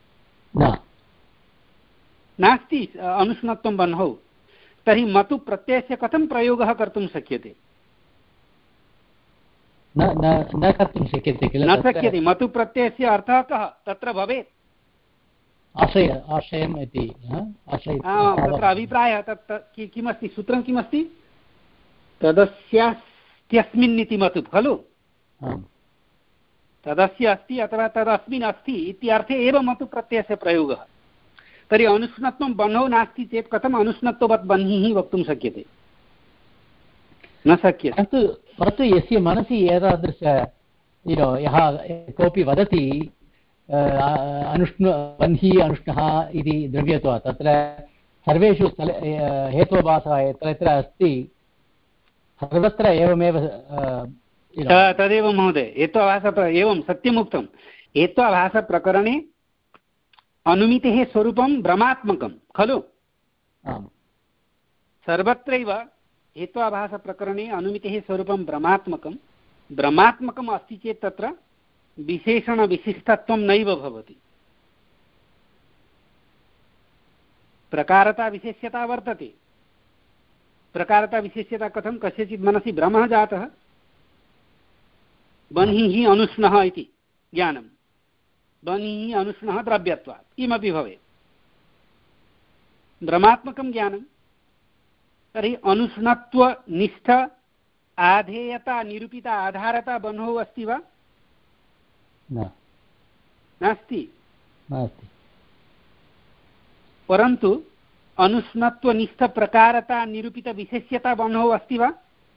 नास्ति अनुष्णत्वं बह्नौ। तर्हि मतु प्रत्ययस्य कथं प्रयोगः कर्तुं शक्यते? न कर्तुं शक्यते किल? न शक्यते। मतु प्रत्ययस्य अर्थः कः तत्र भवेत्? आशय आशयम् इति तत्र अभिप्रायः तत् किमस्ति सूत्रं किमस्ति? तदस्यास्त्यस्मिन् इति मतु खलु। तदस्य अस्ति अथवा तदस्मिन् अस्ति इत्यर्थे एव मतु प्रत्ययस्य प्रयोगः। तर्हि अनुष्णत्वं बह्नौ नास्ति चेत् कथम् अनुष्णत्ववत् बह्निः वक्तुं शक्यते? न शक्यते। परन्तु यस्य मनसि एतादृश यः कोऽपि वदति अनुष्ण बह्निः अनुष्णः इति द्रव्यत्वात् तत्र सर्वेषु स्थले हेत्वाभासः यत्र यत्र अस्ति सर्वत्र एवमेव तदेव महोदय हेत्वाभास एवं सत्यमुक्तं। हेत्वाभासप्रकरणे अनुमितेः स्वरूपं भ्रमात्मकं खलु। सर्वत्रैव हेत्वाभासप्रकरणे अनुमितेः स्वरूपं भ्रमात्मकं भ्रमात्मकम् अस्ति चेत् तत्र विशेषणविशिष्टत्वं नैव भवति। प्रकारता विशेष्यता वर्तते। प्रकारता विशेष्यता कथं? कस्यचित् मनसि भ्रमः जातः बह्निः अनुष्णः इति ज्ञानं बह्निः अनुष्णः द्रव्यत्वात् किमपि भवेत् भ्रमात्मकं ज्ञानं। तर्हि अनुष्णत्वनिष्ठ आधेयता निरूपिता आधारता बह्नौ अस्ति वा? नास्ति। परन्तु अनुष्णत्वनिष्ठप्रकारता निरूपितविशेष्यता बह्नौ अस्ति वा?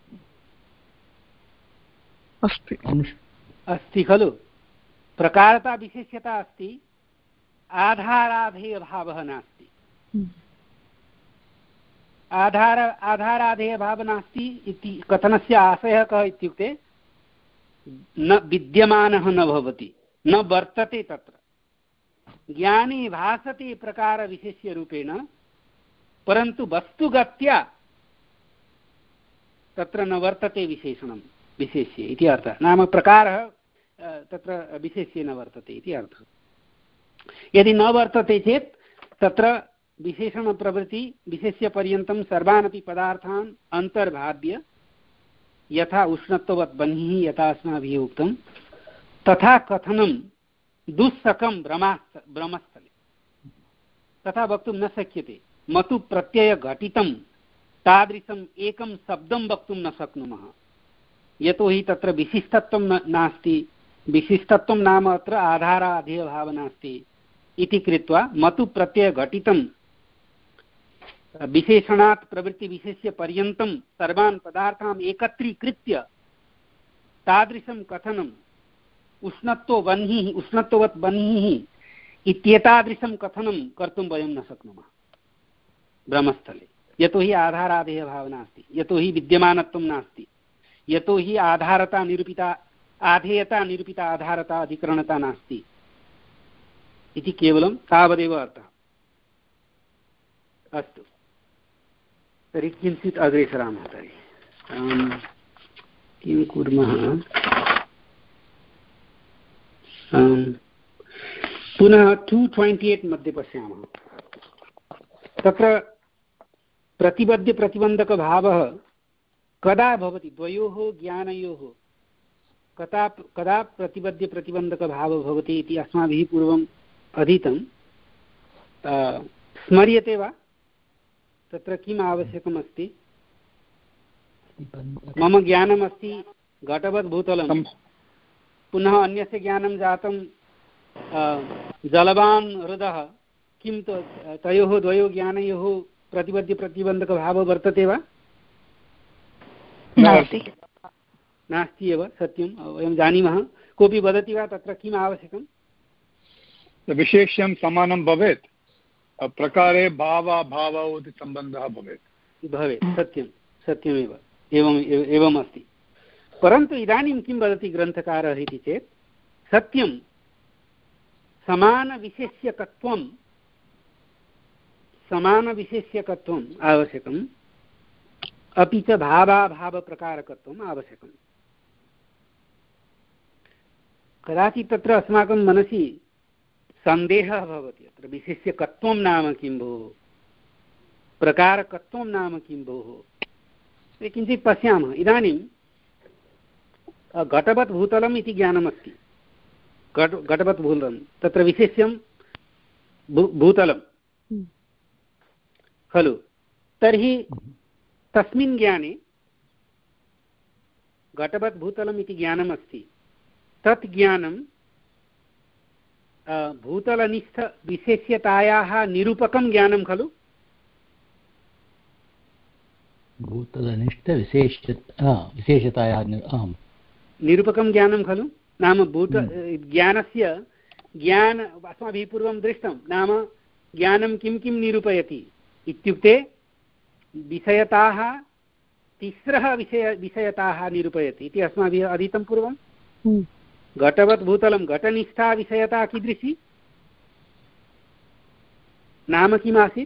अस्ति अस्ति खलु। प्रकारता विशेष्यता अस्ति आधाराधेयभावः नास्ति। आधार आधाराधेयभावः नास्ति इति कथनस्य आशयः कः इत्युक्ते न विद्यमानः न भवति न वर्तते। तत्र ज्ञाने भासते प्रकारविशेष्यरूपेण परन्तु वस्तुगत्या तत्र न वर्तते विशेषणं विशेष्य इति अर्थः। नाम प्रकारः तत्र विशेष्येन वर्तते इति अर्थः। यदि न वर्तते चेत् तत्र विशेषणप्रभृति विशेष्यपर्यन्तं सर्वानपि पदार्थान् अन्तर्भाव्य यथा उष्णत्ववत् बह्निः यथा अस्माभिः उक्तं तथा कथनं दुःसकं भ्रमास् भ्रमस्थले तथा वक्तुं न शक्यते। मतु प्रत्ययघटितं तादृशम् एकं शब्दं वक्तुं न शक्नुमः, यतोहि तत्र विशिष्टत्वं नास्ति। विशिष्टत्वं नाम अत्र आधाराधेयभावः नास्ति इति कृत्वा मतु प्रत्ययघटितं विशेषणात् प्रवृत्तिविशेष्यपर्यन्तं सर्वान् पदार्थान् एकत्रीकृत्य तादृशं कथनम् उष्णत्वो वह्निः उष्णत्ववत् बह्निः इत्येतादृशं कथनं कर्तुं वयं न शक्नुमः ब्रह्मस्थले, यतोहि आधाराधेयभावः नास्ति, यतोहि विद्यमानत्वं नास्ति, यतोहि आधारता निरूपिता आधेयता निरूपिता आधारता अधिकरणता नास्ति इति केवलं तावदेव अर्थः। अस्तु, तर्हि किञ्चित् अग्रे सरामः। तर्हि किं कुर्मः, पुनः टु ट्वेण्टि एट् मध्ये पश्यामः। तत्र प्रतिबद्धप्रतिबन्धकभावः कदा भवति, द्वयोः ज्ञानयोः कदा कदा प्रतिबद्धप्रतिबन्धकभावः भवति इति अस्माभिः पूर्वम् अधीतं। स्मर्यते वा तत्र किम् आवश्यकमस्ति? मम ज्ञानमस्ति घटवद्भूतलं, पुनः अन्यस्य ज्ञानं जातं जलवान् हृदः, किं तयोः द्वयोः ज्ञानयोः प्रतिबद्धप्रतिबन्धकभावः वर्तते वा? नास्ति नास्ति एव, सत्यं वयं जानीमः। कोऽपि वदति वा तत्र किम् आवश्यकं? विशेष्यं समानं भवेत्, प्रकारे भावाभावौ इति सम्बन्धः भवेत् भवेत् सत्यं सत्यमेव, एवम् एवम् अस्ति। परन्तु इदानीं किं वदति ग्रन्थकारः इति चेत् सत्यं समानविशेष्यकत्वं समानविशेष्यकत्वम् आवश्यकम्, अपि च भावाभावप्रकारकत्वम् आवश्यकम्। कदाचित् तत्र अस्माकं मनसि सन्देहः भवति, अत्र विशेष्यकत्वं नाम किं भोः, प्रकारकत्वं नाम किं भोः। किञ्चित् पश्यामः। इदानीं घटवत् भूतलम् इति ज्ञानमस्ति, घट घटवत् भूतलं, तत्र विशेष्यं भू भूतलं खलु। तर्हि तस्मिन् ज्ञाने घटवत् भूतलम् इति ज्ञानमस्ति, तत् ज्ञानं भूतलनिष्ठविशेष्यतायाः निरूपकं ज्ञानं खलु। भूतलनिष्ठविशेषतायाः आम् निरूपकं ज्ञानं खलु। नाम भूत ज्ञानस्य ज्ञान अस्माभिः पूर्वं दृष्टं, नाम ज्ञानं किं किं निरूपयति इत्युक्ते विषयताः, तिस्रः विषय विषयताः निरूपयति इति अस्माभिः अधीतं पूर्वं। घटवत् भूतलं घटनिष्ठा विषयता कीदृशी, नाम किम् आसीत्?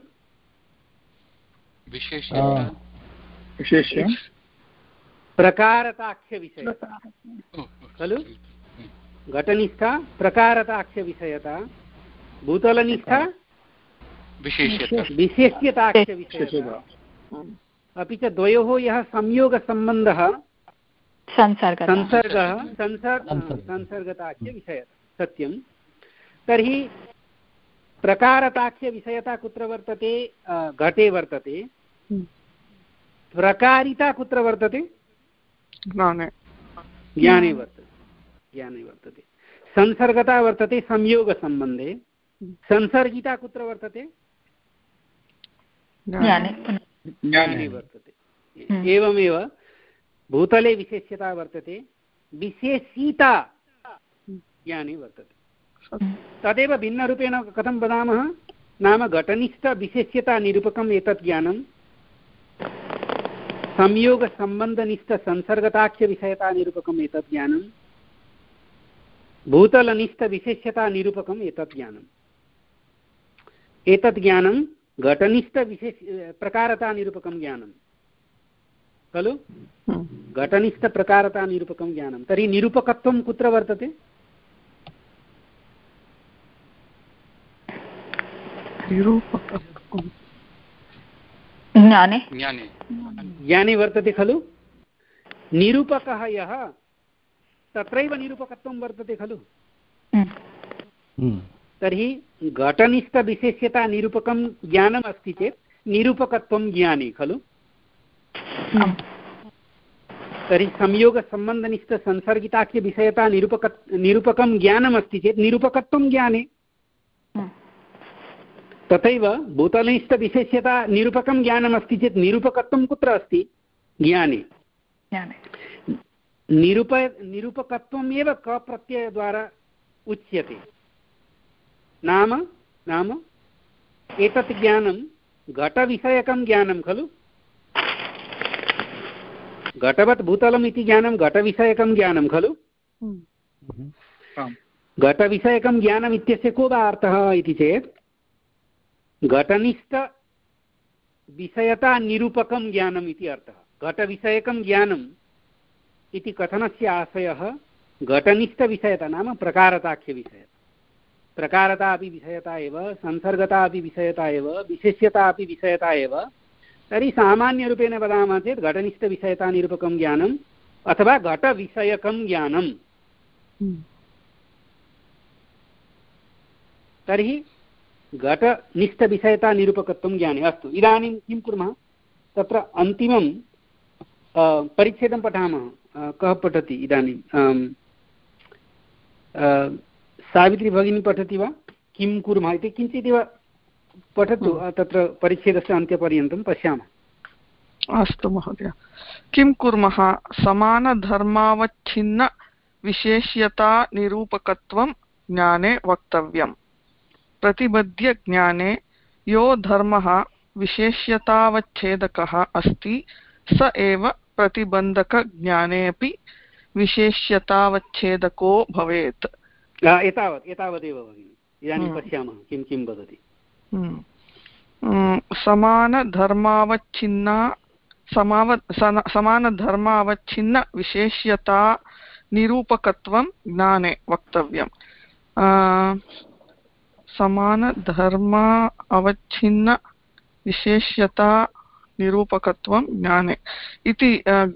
विशेष्यं प्रकारताख्यविषयता खलु। घटनिष्ठा प्रकारताख्यविषयता, भूतलनिष्ठा विशेष्यताख्यविषयता। अपि च द्वयोः यः संयोगसम्बन्धः संसर्गः संसर्ग संसर्गताख्यविषयता सत्यं। तर्हि प्रकारताख्यविषयता कुत्र वर्तते? घटे वर्तते। प्रकारिता कुत्र वर्तते? ज्ञाने ज्ञाने वर्तते ज्ञाने वर्तते। संसर्गता वर्तते संयोगसम्बन्धे, संसर्गिता कुत्र वर्तते? ज्ञाने वर्तते। एवमेव भूतले विशेष्यता वर्तते, विशेषिता ज्ञाने वर्तते। तदेव भिन्नरूपेण कथं वदामः? नाम घटनिष्ठविशेष्यता निरूपकम् एतत् ज्ञानं, संयोगसम्बन्धनिष्ठसंसर्गताख्यविषयता निरूपकम् एतत् ज्ञानं, भूतलनिष्ठविशेष्यता निरूपकम् एतत् ज्ञानम्। एतत् ज्ञानं घटनिष्ठविशेष प्रकारता निरूपकं ज्ञानं, खलु घटनिष्ठप्रकारता निरूपकं ज्ञानं तर्हि निरूपकत्वं कुत्र वर्तते ज्ञाने ज्ञाने ज्ञाने वर्तते खलु निरूपकः यः तत्रैव निरूपकत्वं वर्तते खलु तर्हि घटनिष्ठविशेष्यता निरूपकं ज्ञानम् अस्ति चेत् निरूपकत्वं ज्ञाने खलु तर्हि संयोगसम्बन्धनिष्ठसंसर्गिताख्यविषयता निरूपक निरूपकं ज्ञानम् अस्ति चेत् निरूपकत्वं ज्ञाने तथैव भूतनिष्ठविशेष्यता निरूपकं ज्ञानम् अस्ति चेत् निरूपकत्वं कुत्र अस्ति ज्ञाने निरूप निरूपकत्वम् एव कप्रत्ययद्वारा उच्यते नाम नाम एतत् ज्ञानं घटविषयकं ज्ञानं खलु घटवत् भूतलम् इति ज्ञानं घटविषयकं ज्ञानं खलु घटविषयकं ज्ञानम् इत्यस्य को वा अर्थः इति चेत् घटनिष्ठविषयता निरूपकं ज्ञानम् इति अर्थः घटविषयकं ज्ञानम् इति कथनस्य आशयः घटनिष्ठविषयता नाम प्रकारताख्यविषयता प्रकारता अपि विषयता एव संसर्गता अपि विषयता एव विशेष्यता अपि विषयता एव तर्हि सामान्यरूपेण वदामः चेत् घटनिष्ठविषयता निरूपकं ज्ञानम् अथवा घटविषयकं ज्ञानम् तर्हि घटनिष्ठविषयता निरूपकत्वं ज्ञाने अस्तु इदानीं किं कुर्मः तत्र अन्तिमं परिच्छेदं पठामः कः पठति इदानीं सावित्री भगिनी पठति वा किं कुर्मः इति किञ्चिदिव पठतु तत्र परिच्छेदस्य अन्त्यपर्यन्तं पश्यामः अस्तु महोदय किं कुर्मः समानधर्मावच्छिन्न विशेष्यता निरूपकत्वं ज्ञाने वक्तव्यम् प्रतिबद्ध ज्ञाने यो धर्मः विशेष्यतावच्छेदकः अस्ति स एव प्रतिबन्धक ज्ञाने अपि विशेष्यतावच्छेदको भवेत् एतावत् एतावदेव भगिनि इदानीं पश्यामः किं किं वदति समानधर्मावच्छिन्ना समाव समानधर्मावच्छिन्न विशेष्यता निरूपकत्वं ज्ञाने वक्तव्यम् समानधर्म अवच्छिन्न विशेष्यता निरूपकत्वं ज्ञाने इति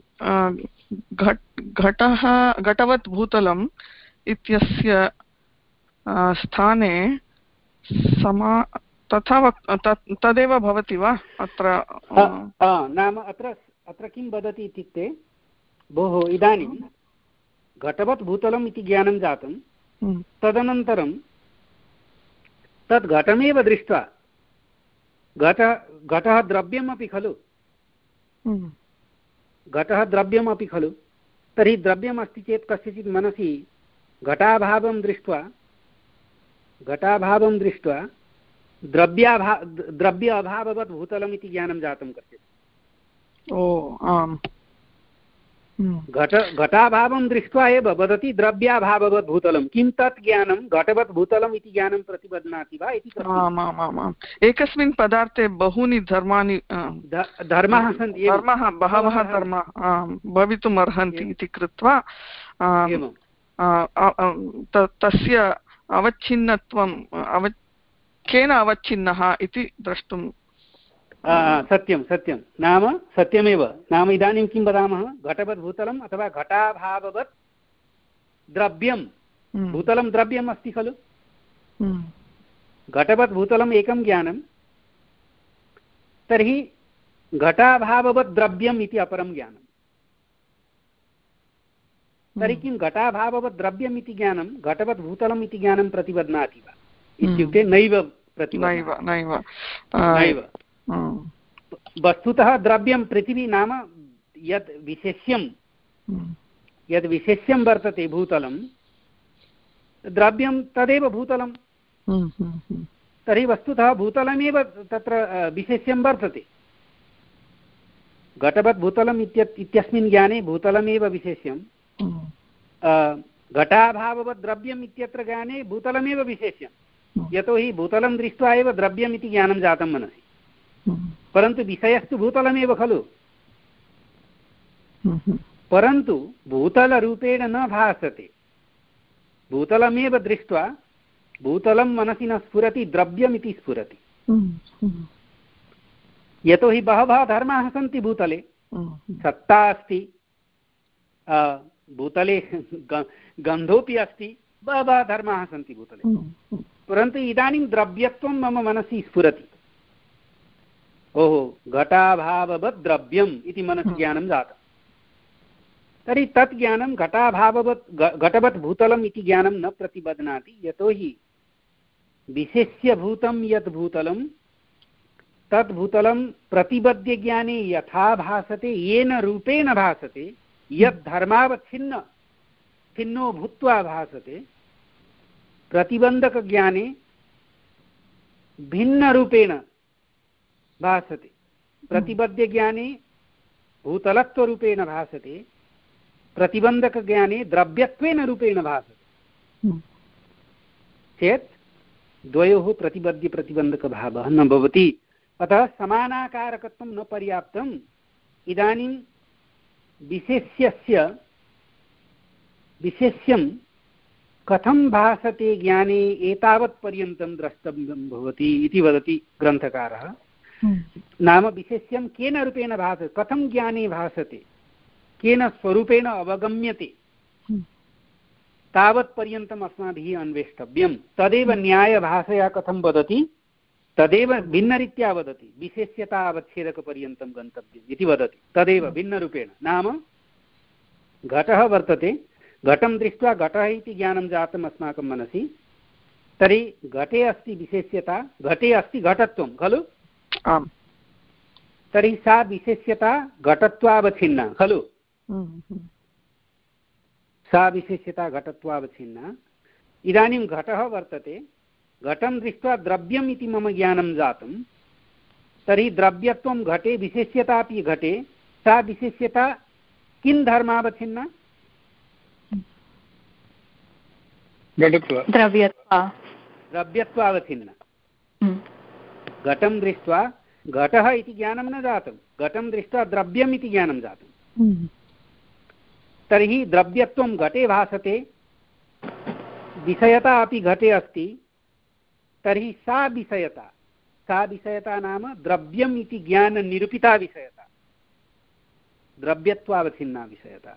घटः घटवत् भूतलम् इत्यस्य स्थाने समा तथा तदेव भवति वा अत्र नाम अत्र अत्र किं वदति इत्युक्ते भोः इदानीं घटवत् भूतलम् इति ज्ञानं जातं तदनन्तरं तद् घटमेव दृष्ट्वा घट घटः द्रव्यमपि खलु घटः द्रव्यमपि खलु तर्हि द्रव्यमस्ति चेत् कस्यचित् मनसि घटाभावं दृष्ट्वा घटाभावं दृष्ट्वा द्रव्याभा द्रव्य अभाववत् भूतलम् इति ज्ञानं जातं कस्यचित् ओ आम् घट घटाभावं दृष्ट्वा एव वदति द्रव्याभाववत् भूतलं किं तत् ज्ञानं घटवत् भूतलम् इति ज्ञानं प्रतिबध्नाति वा इति आमामाम् एकस्मिन् पदार्थे बहूनि धर्माणि धर्माः सन्ति धर्मः बहवः धर्माः भवितुम् अर्हन्ति इति कृत्वा तस्य अवच्छिन्नत्वं अव केन अवच्छिन्नः इति द्रष्टुं सत्यं सत्यं नाम सत्यमेव नाम इदानीं किं वदामः घटवत् भूतलम् अथवा घटाभाववत् द्रव्यं भूतलं द्रव्यम् अस्ति खलु घटवत् भूतलम् एकं ज्ञानं तर्हि घटाभाववत् द्रव्यम् इति अपरं ज्ञानं तर्हि किं घटाभाववत् द्रव्यम् इति ज्ञानं घटवत् भूतलम् इति ज्ञानं प्रतिबध्नाति वा इत्युक्ते नैव प्रतिबध्नाति नैव वस्तुतः द्रव्यं पृथिवी नाम यत् विशेष्यं यद् विशेष्यं वर्तते भूतलं द्रव्यं तदेव भूतलं तर्हि वस्तुतः भूतलमेव तत्र विशेष्यं वर्तते घटवत् भूतलम् इत्यस्मिन् ज्ञाने भूतलमेव विशेष्यं घटाभाववत् द्रव्यम् इत्यत्र ज्ञाने भूतलमेव विशेष्यं यतोहि भूतलं दृष्ट्वा एव द्रव्यम् इति ज्ञानं जातं मनसि परन्तु विषयस्तु भूतलमेव खलु परन्तु भूतलरूपेण न भासते। भूतलमेव दृष्ट्वा भूतलं मनसि न स्फुरति, द्रव्यमिति स्फुरति। यतोहि बहवः धर्माः सन्ति भूतले, सत्ता अस्ति, भूतले गन्धोऽपि अस्ति, बहवः धर्माः सन्ति भूतले, परन्तु इदानीं द्रव्यत्वं मम मनसि स्फुरति। ओहो, घटाभाववत् द्रव्यम् इति मनसि ज्ञानं जातं। तर्हि तत् ज्ञानं घटाभाववत् घटवत् भूतलम् इति ज्ञानं न प्रतिबध्नाति, यतोहि विशेष्यभूतं यत् भूतलं तद् भूतलं प्रतिबद्ध्यज्ञाने यथा भासते, येन रूपेण भासते, यद् धर्मावच्छिन्न छिन्नो भूत्वा भासते, प्रतिबन्धकज्ञाने भिन्नरूपेण भासते। प्रतिबद्धज्ञाने भूतलत्वरूपेण भासते, प्रतिबन्धकज्ञाने द्रव्यत्वेन रूपेण भासते चेत् द्वयोः प्रतिबद्धप्रतिबन्धकभावः न भवति। अतः समानाकारकत्वं न पर्याप्तम्। इदानीं विशेष्यस्य विशेष्यं कथं भासते ज्ञाने एतावत्पर्यन्तं द्रष्टव्यं भवति इति वदति ग्रन्थकारः। नाम विशेष्यं केन रूपेण भासते, कथं ज्ञाने भासते, केन स्वरूपेण अवगम्यते, तावत्पर्यन्तम् अस्माभिः अन्वेष्टव्यं। तदेव न्यायभाषया कथं वदति तदेव भिन्नरीत्या वदति। विशेष्यता अवच्छेदकपर्यन्तं गन्तव्यम् इति वदति, तदेव भिन्नरूपेण। नाम घटः वर्तते, घटं दृष्ट्वा घटः इति ज्ञानं जातम् अस्माकं मनसि, तर्हि घटे अस्ति विशेष्यता, घटे अस्ति घटत्वं खलु। आम्। तर्हि सा विशेष्यता घटत्वावच्छिन्ना खलु। सा विशेष्यता घटत्वावच्छिन्ना। इदानीं घटः वर्तते, घटं दृष्ट्वा द्रव्यम् इति मम ज्ञानं जातं, तर्हि द्रव्यत्वं घटे, विशेष्यतापि घटे, सा विशेष्यता किं धर्मावच्छिन्ना? द्रव्यत्वावच्छिन्ना। घटं दृष्ट्वा घटः इति ज्ञानं न जातं, घटं दृष्ट्वा द्रव्यम् इति ज्ञानं जातं। तर्हि द्रव्यत्वं घटे भासते, विषयता अपि घटे अस्ति, तर्हि सा विषयता सा विषयता नाम द्रव्यम् इति ज्ञाननिरूपिता विषयता, द्रव्यत्वावच्छिन्ना विषयता।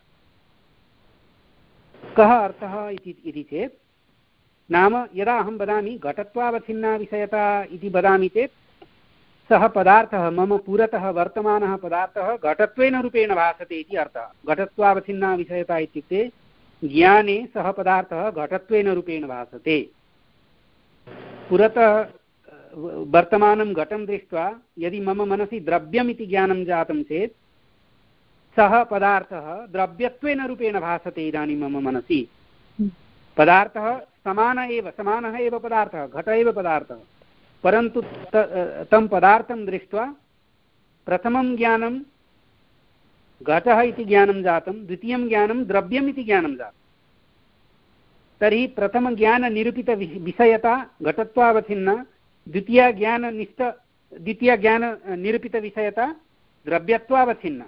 कः अर्थः इति चेत्, नाम यदा अहं वदामि घटत्वावच्छिन्ना विषयता इति वदामि चेत् सः पदार्थः मम पुरतः वर्तमानः पदार्थः घटत्वेन रूपेण भासते इति अर्थः। घटत्वावच्छिन्ना विषयता इत्युक्ते ज्ञाने सः पदार्थः घटत्वेन रूपेण भासते। पुरतः वर्तमानं घटं दृष्ट्वा यदि मम मनसि द्रव्यमिति ज्ञानं जातं चेत् सः पदार्थः द्रव्यत्वेन रूपेण भासते। इदानीं मम मनसि पदार्थः समान एव समानः एव पदार्थः, घट एव पदार्थः, परन्तु तं पदार्थं दृष्ट्वा प्रथमं ज्ञानं घटः इति ज्ञानं जातं, द्वितीयं ज्ञानं द्रव्यम् इति ज्ञानं जातं। तर्हि प्रथमज्ञाननिरूपितविषयता घटत्वावच्छिन्ना, द्वितीया ज्ञाननिष्ठ द्वितीया ज्ञाननिरूपितविषयता द्रव्यत्वावच्छिन्ना।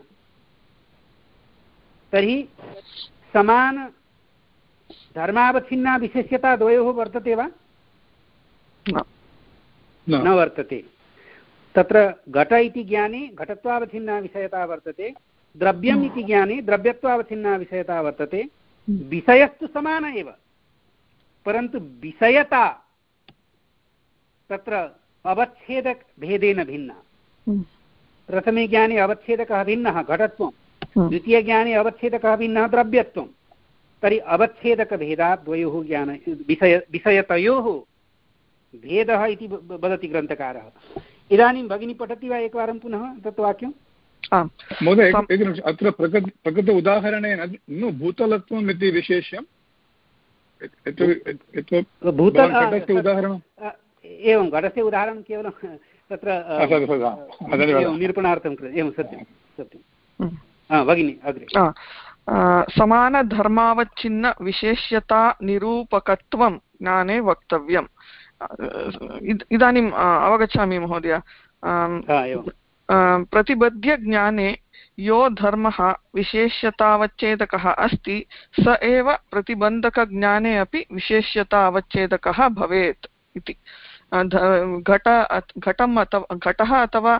तर्हि समान धर्मावच्छिन्ना विशेष्यता द्वयोः वर्तते वा? न वर्तते। तत्र घट इति ज्ञाने घटत्वावच्छिन्ना विषयता वर्तते, द्रव्यम् इति ज्ञाने द्रव्यत्वावच्छिन्ना विषयता वर्तते। विषयस्तु समान एव, परन्तु विषयता तत्र अवच्छेदकभेदेन भिन्ना। प्रथमे ज्ञाने अवच्छेदकः भिन्नः घटत्वं, द्वितीयज्ञाने अवच्छेदकः भिन्नः द्रव्यत्वं। तर्हि अवच्छेदकभेदात् द्वयोः ज्ञान विषय विषयतयोः भेदः इति वदति ग्रन्थकारः। इदानीं भगिनी पठति वा एकवारं पुनः तत् वाक्यम्? आम् महोदय, एकनिमिषम्। अत्र प्रकृत प्रकृत उदाहरणेन नु भूतलत्वम् इति विशेष्यं घटस्य उदाहरणम् एवं घटस्य उदाहरणं केवलं तत्र निरूपणार्थं कृतं। एवं सत्यं सत्यं भगिनी अग्रे। समानधर्मावच्छिन्न विशेष्यता निरूपकत्वं ज्ञाने वक्तव्यम्। इदानीम् अवगच्छामि महोदय। प्रतिबद्ध ज्ञाने यो धर्मः विशेष्यतावच्छेदकः अस्ति स एव प्रतिबन्धकज्ञाने अपि विशेष्यतावच्छेदकः भवेत् इति। घट घटम् अथवा घटः अथवा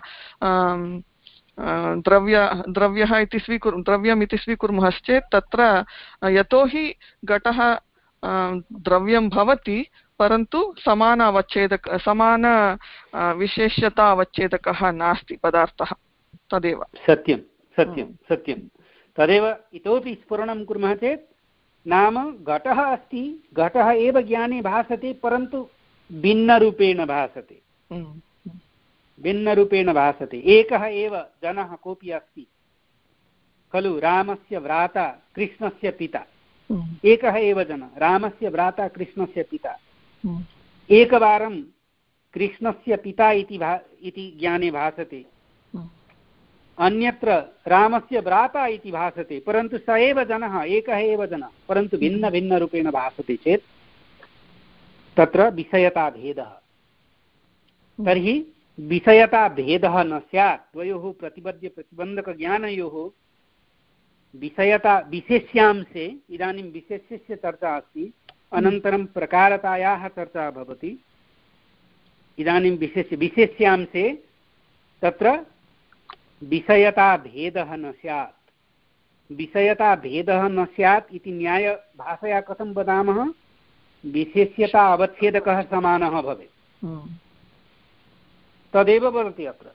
द्रव्य द्रव्यः इति स्वीकुर् द्रव्यम् इति स्वीकुर्मः चेत् तत्र यतोहि घटः द्रव्यं भवति परन्तु समान अवच्छेदक समान विशेष्यता अवच्छेदकः नास्ति पदार्थः, तदेव सत्यं सत्यं सत्यं तदेव। इतोपि स्फुरणं कुर्मः चेत् नाम घटः अस्ति, घटः एव ज्ञाने भासते परन्तु भिन्नरूपेण भासते, भिन्नरूपेण भासते। एकः एव जनः कोऽपि अस्ति खलु, रामस्य भ्राता कृष्णस्य पिता, एकः एव जनः रामस्य भ्राता कृष्णस्य पिता। एकवारं कृष्णस्य पिता इति भा इति ज्ञाने भासते, अन्यत्र रामस्य भ्राता इति भासते, परन्तु स एव जनः, एकः एव जनः, परन्तु भिन्नभिन्नरूपेण भासते चेत् तत्र विषयताभेदः। तर्हि विषयताभेदः न स्यात्, द्वयोः प्रतिपद्य प्रतिबन्धकज्ञानयोः विषयता विशेष्यांशे, इदानीं विशेष्यस्य चर्चा अस्ति, अनन्तरं प्रकारतायाः चर्चा भवति। इदानीं विशेष्य विशेष्यांशे तत्र विषयताभेदः न स्यात्, विषयताभेदः न स्यात् इति न्यायभाषया कथं वदामः, विशेष्यता अवच्छेदकः समानः भवेत्, तदेव भवति अत्र।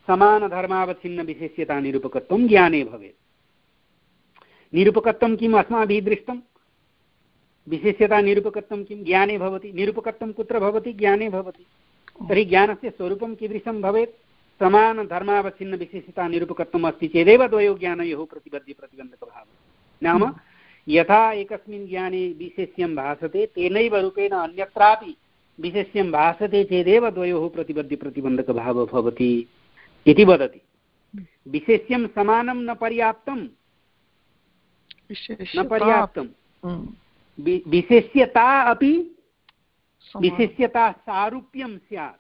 समानधर्मावच्छिन्नविशेष्यतानिरूपकत्वं ज्ञाने भवेत्। निरूपकत्वं किम् अस्माभिः दृष्टं, विशेष्यतानिरूपकत्वं किं ज्ञाने भवति, निरूपकत्वं कुत्र भवति, ज्ञाने भवति। तर्हि ज्ञानस्य स्वरूपं कीदृशं भवेत्, समानधर्मावच्छिन्नविशेष्यतानिरूपकत्वम् अस्ति चेदेव द्वयोः ज्ञानयोः प्रतिपद्य प्रतिबन्धकभावः। नाम यथा एकस्मिन् ज्ञाने विशेष्यं भासते तेनैव रूपेण अन्यत्रापि विशेष्यं भासते चेदेव द्वयोः प्रतिपद्य प्रतिबन्धकभावः भवति इति वदति। विशेष्यं समानं न पर्याप्तं, न पर्याप्तं, विशेष्यता अपि विशेष्यता सारूप्यं स्यात्।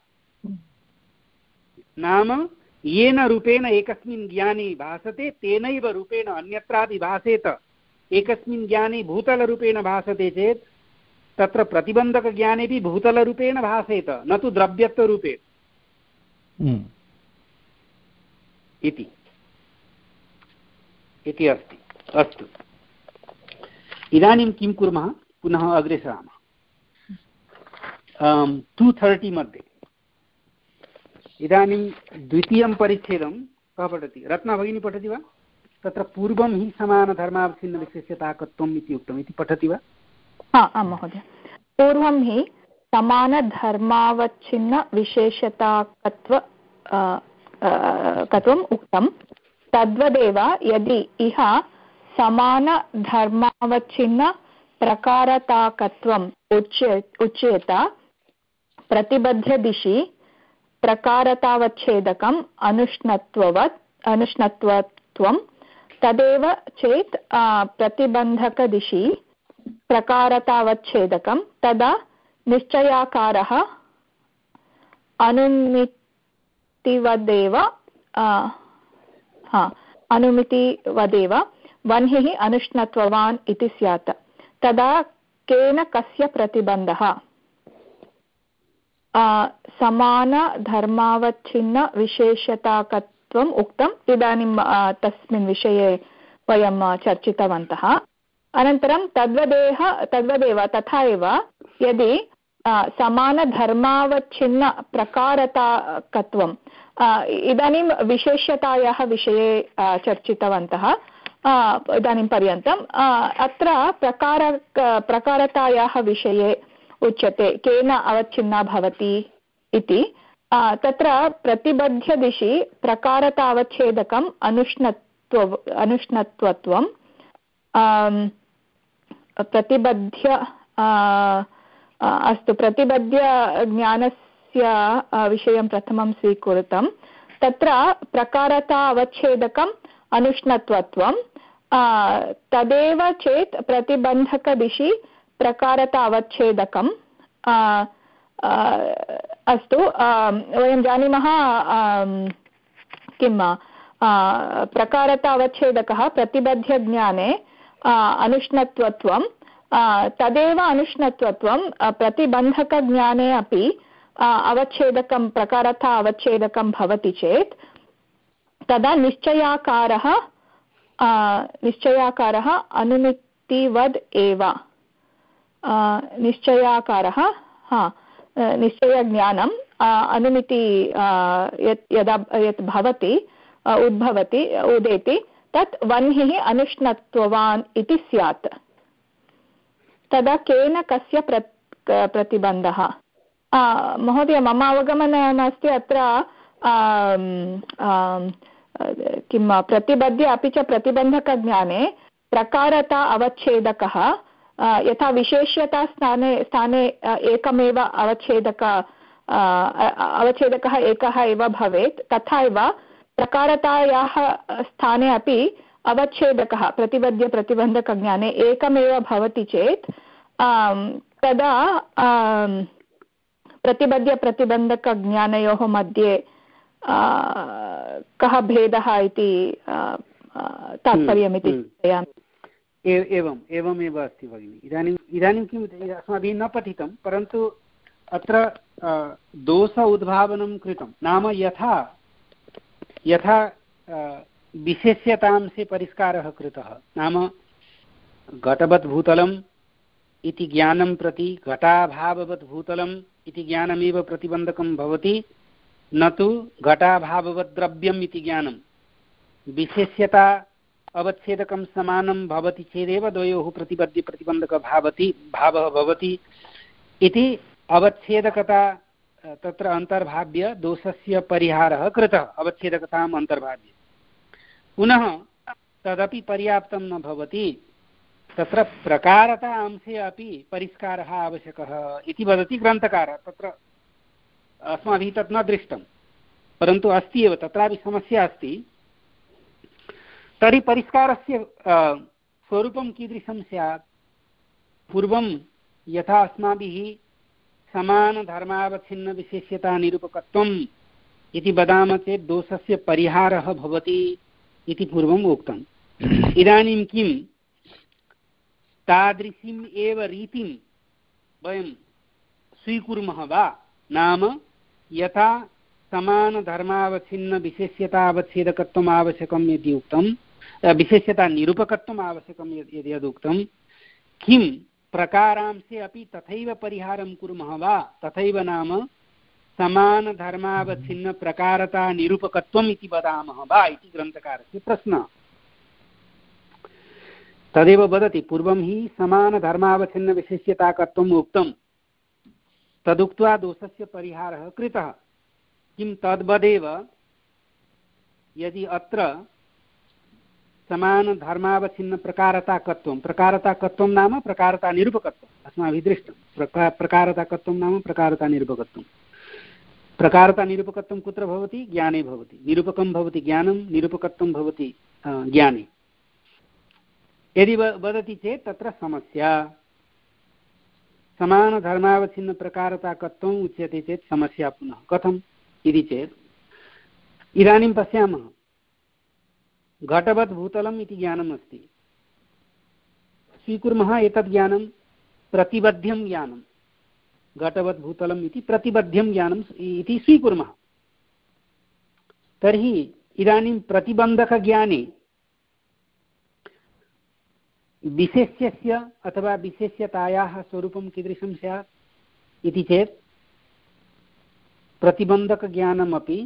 नाम येन रूपेण एकस्मिन् ज्ञाने भासते तेनैव रूपेण अन्यत्रापि भासेत। एकस्मिन् ज्ञाने भूतलरूपेण भासते चेत् तत्र प्रतिबन्धकज्ञानेपि भूतलरूपेण भासेत, न तु द्रव्यत्वरूपेण इति इति अस्ति। अस्तु, इदानीं किं कुर्मः, पुनः अग्रे सरामः। टु थर्टि मध्ये इदानीं द्वितीयं परिच्छेदं कः पठति, रत्ना भगिनी पठति वा? तत्र पूर्वं हि समानधर्मावच्छिन्नविशेष्यताकत्वम् इति उक्तम्, इति पठति वा? हा आं महोदय। पूर्वं हि समानधर्मावच्छिन्नविशेषताकत्व कत्वम् उक्तं, तद्वदेव यदि इह समानधर्मावच्छिन्नप्रकारताकत्वम् उच्य उच्येत प्रतिबद्धदिशि प्रकारतावच्छेदकम् अनुष्णत्ववत् अनुष्णत्वत्वं, तदेव चेत् प्रतिबन्धकदिशि प्रकारतावच्छेदकं, तदा निश्चयाकारः अनुमितिवदेव हा अनुमितिवदेव वह्निः अनुष्णत्ववान् इति स्यात्। तदा केन कस्य प्रतिबन्धः? समानधर्मावच्छिन्नविशेषताकत्वम् उक्तम्, इदानीं तस्मिन् विषये वयं चर्चितवन्तः। अनन्तरं तद्वदेह तद्वदेव तथा एव यदि समानधर्मावच्छिन्नप्रकारताकत्वम्, इदानीं विशेष्यतायाः विषये चर्चितवन्तः इदानीं पर्यन्तम्। अत्र प्रकार प्रकारतायाः विषये उच्यते केन अवच्छिन्ना भवति इति। तत्र प्रतिबद्धदिशि प्रकारतावच्छेदकम् अनुष्णत्व अनुष्णत्वत्वं प्रतिबद्ध्य अस्तु प्रतिबद्ध्य ज्ञानस्य विषयं प्रथमं स्वीकृतं। तत्र प्रकारता अवच्छेदकम् अनुष्णत्वत्वं, तदेव चेत् प्रतिबन्धकदिशि प्रकारता अवच्छेदकम् अस्तु। वयं जानीमः किं प्रकारता अवच्छेदकः प्रतिबध्यज्ञाने अनुष्णत्वत्वं तदेव अनुष्णत्वत्वं प्रतिबन्धकज्ञाने अपि अवच्छेदकं प्रकारता अवच्छेदकं भवति चेत् तदा निश्चयाकारः निश्चयाकारः अनुमितिवद् एव निश्चयाकारः हा निश्चयज्ञानम् अनुमिति यत् यदा यत् भवति उद्भवति उदेति तत् वह्निः अनुष्णत्ववान् इति स्यात्। तदा केन कस्य प्र प्रतिबन्धः? महोदय मम अवगमनमस्ति अत्र किं प्रतिबद्ध अपि च प्रतिबन्धकज्ञाने प्रकारता अवच्छेदकः यथा विशेष्यता स्थाने स्थाने एकमेव अवच्छेदक अवच्छेदकः एकः एव भवेत् तथा एव प्रकारतायाः स्थाने अपि अवच्छेदकः प्रतिबद्ध प्रतिबन्धकज्ञाने एकमेव भवति चेत् तदा प्रतिबद्ध प्रतिबन्धकज्ञानयोः मध्ये कः भेदः इति तात्पर्यमिति चिन्तयामि। एवम् एवमेव अस्ति भगिनि। इदानीम् इदानीं किम् अस्माभिः न पठितं परन्तु अत्र दोष उद्भावनं कृतं नाम यथा यथा विशेष्यतांसे परिष्कारः कृतः नाम घटवत् भूतलम् इति ज्ञानं प्रति घटाभाववत् भूतलम् इति ज्ञानमेव प्रतिबन्धकं भवति न तु घटाभाववत् द्रव्यम् इति ज्ञानं। विशेष्यता अवच्छेदकं समानं भवति चेदेव द्वयोः प्रतिबद्ध प्रतिबन्धकः भवति भावः भवति इति अवच्छेदकता तत्र अन्तर्भाव्य दोषस्य परिहारः कृतः अवच्छेदकताम् अन्तर्भाव्य। पुनः तदपि पर्याप्तं न भवति तत्र प्रकारता अंशे अपि परिष्कारः आवश्यकः इति वदति ग्रन्थकारः। तत्र अस्माभिः तत् न दृष्टं परन्तु अस्ति एव तत्रापि समस्या अस्ति। तर्हि परिष्कारस्य स्वरूपं कीदृशं स्यात्? पूर्वं यथा अस्माभिः समानधर्मावच्छिन्नविशेष्यतानिरूपकत्वम् इति वदामः चेत् दोषस्य परिहारः भवति इति पूर्वम् उक्तम्। इदानीं किं तादृशीम् एव रीतिं वयं स्वीकुर्मः वा? नाम यथा समानधर्मावच्छिन्नविशेष्यतावच्छेदकत्वम् आवश्यकम् यदि उक्तं विशेष्यतानिरूपकत्वम् आवश्यकं यदि यदुक्तं किं प्रकारांशे अपि तथैव परिहारं कुर्मः वा? तथैव नाम समानधर्मावच्छिन्नप्रकारतानिरूपकत्वम् इति वदामः वा इति ग्रन्थकारस्य प्रश्नः। तदेव वदति पूर्वं हि समानधर्मावच्छिन्नविशेष्यताकत्वम् उक्तं तदुक्त्वा दोषस्य परिहारः कृतः। किं तद्वदेव यदि अत्र समानधर्मावच्छिन्नप्रकारताकत्वं प्रकारताकत्वं नाम प्रकारतानिरूपकत्वम् अस्माभिः दृष्टं प्रका प्रकारताकत्वं नाम प्रकारतानिरूपकत्वं। प्रकारतानिरूपकत्वं कुत्र भवति? ज्ञाने भवति। निरूपकं भवति ज्ञानं निरूपकत्वं भवति ज्ञाने। यदि वदति चेत् तत्र समस्या। समानधर्मावच्छिन्नप्रकारताकत्वम् उच्यते चेत् समस्या पुनः कथम् इति चेत् इदानीं पश्यामः घटवत् भूतलम् इति ज्ञानम् अस्ति। स्वीकुर्मः एतत् ज्ञानं प्रतिबद्धं ज्ञानं घटवत् भूतलम् इति प्रतिबद्धं ज्ञानम् इति स्वीकुर्मः। तर्हि इदानीं प्रतिबन्धकज्ञाने विशेष्यस्य अथवा विशेष्यतायाः स्वरूपं कीदृशं स्यात् इति चेत् प्रतिबन्धकज्ञानमपि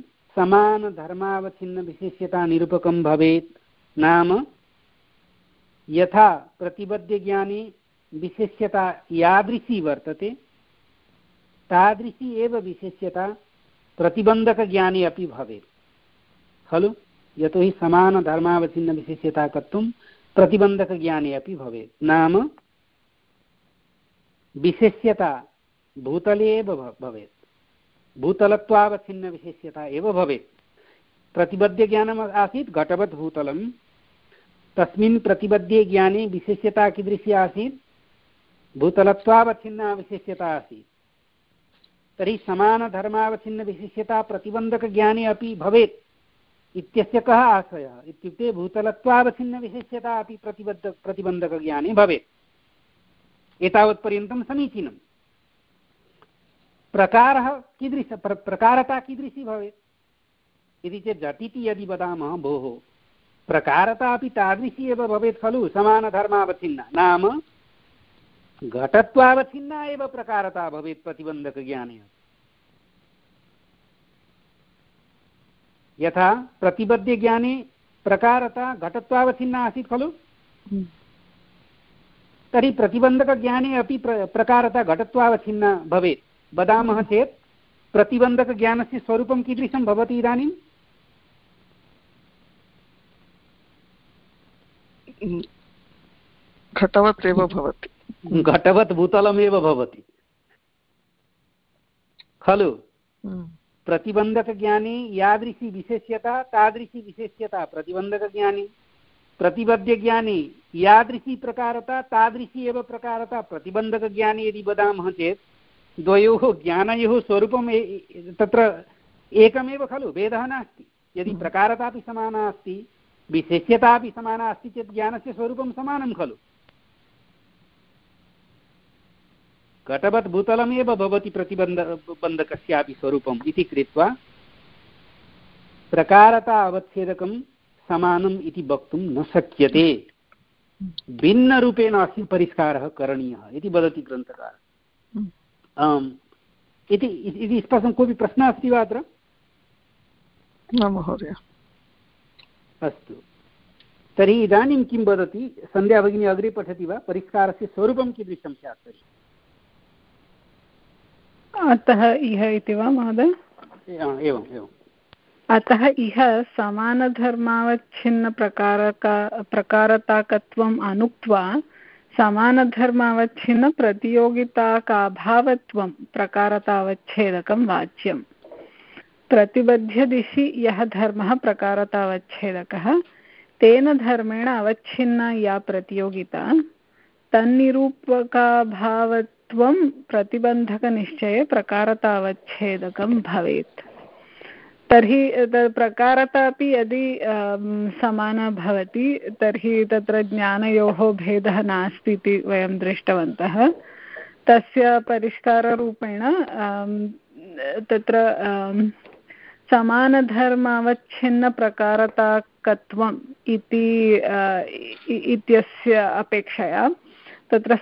समानधर्मावच्छिन्नविशेष्यतानिरूपकं भवेत्। नाम यथा प्रतिबद्धज्ञाने विशेष्यता यादृशी वर्तते तादृशी एव विशेष्यता प्रतिबन्धकज्ञाने अपि भवेत् खलु। यतोहि समानधर्मावच्छिन्नविशेष्यताकत्वं प्रतिबन्धकज्ञाने अपि भवेत्। नाम विशेष्यता भूतले एव भवेत् भूतलत्वावच्छिन्नविशेष्यता एव भवेत्। प्रतिबद्धज्ञानम् आसीत् घटवत् भूतलं तस्मिन् प्रतिबद्धे ज्ञाने विशेष्यता कीदृशी आसीत्? भूतलत्वावच्छिन्ना विशेष्यता आसीत्। तर्हि समानधर्मावच्छिन्नविशेष्यता प्रतिबन्धकज्ञाने अपि भवेत् इत्यस्य कः आशयः इत्युक्ते भूतलत्वावच्छिन्नविशेष्यता अपि प्रतिबद्ध प्रतिबन्धकज्ञाने भवेत्। एतावत्पर्यन्तं समीचीनं। प्रकारः कीदृश प्र प्रकारता कीदृशी भवेत् इति चेत् झटिति यदि वदामः भोः प्रकारता अपि तादृशी एव भवेत् खलु समानधर्मावच्छिन्ना, नाम घटत्वावच्छिन्ना एव प्रकारता भवेत् प्रतिबन्धकज्ञाने। यथा प्रतिबद्धज्ञाने प्रकारता घटत्वावच्छिन्ना आसीत् खलु, तर्हि प्रतिबन्धकज्ञाने अपि प्र प्रकारता घटत्वावच्छिन्ना भवेत् वदामः चेत् प्रतिबन्धकज्ञानस्य स्वरूपं कीदृशं भवति इदानीं? घटवत् एव भवति, घटवत् भूतलमेव भवति खलु। प्रतिबन्धकज्ञाने यादृशी विशेष्यता तादृशी विशेष्यता प्रतिबन्धकज्ञाने, प्रतिबद्धज्ञाने यादृशी प्रकारता तादृशी एव प्रकारता प्रतिबन्धकज्ञाने यदि वदामः चेत् द्वयोः ज्ञानयोः स्वरूपं तत्र एकमेव खलु, भेदः नास्ति। यदि प्रकारता अपि समाना अस्ति विशेष्यता अपि समाना अस्ति चेत् ज्ञानस्य स्वरूपं समानं खलु। घटवत् भूतलमेव भवति प्रतिबन्ध बन्धकस्यापि स्वरूपम् इति कृत्वा प्रकारता अवच्छेदकं समानम् इति वक्तुं न शक्यते। भिन्नरूपेण अस्य परिष्कारः करणीयः इति वदति ग्रन्थकारः। आम् इति इति स्पष्टं। कोऽपि प्रश्नः अस्ति वा अत्र? न महोदय। अस्तु, तर्हि इदानीं किं वदति सन्ध्या भगिनी, अग्रे पठति वा? परिष्कारस्य स्वरूपं कीदृशं स्यात् तर्हि? अतः इह इति वा महोदय? एवम् एवम्। अतः इह समानधर्मावच्छिन्नप्रकारका प्रकारताकत्वम् अनुक्त्वा समानधर्मावच्छिन्नप्रतियोगिताकाभावत्वं प्रकारतावच्छेदकं वाच्यम्। प्रतिबध्यदिशि यः धर्मः प्रकारतावच्छेदकः तेन धर्मेण अवच्छिन्ना या प्रतियोगिता तन्निरूपकाभावत्वं प्रतिबन्धकनिश्चये प्रकारतावच्छेदकं भवेत्। तर्हि प्रकारता अपि यदि समाना भवति तर्हि तत्र ज्ञानयोः भेदः नास्ति इति वयं दृष्टवन्तः। तस्य परिष्काररूपेण तत्र समानधर्मावच्छिन्नप्रकारताकत्वम् इति इत्यस्य अपेक्षया तत्र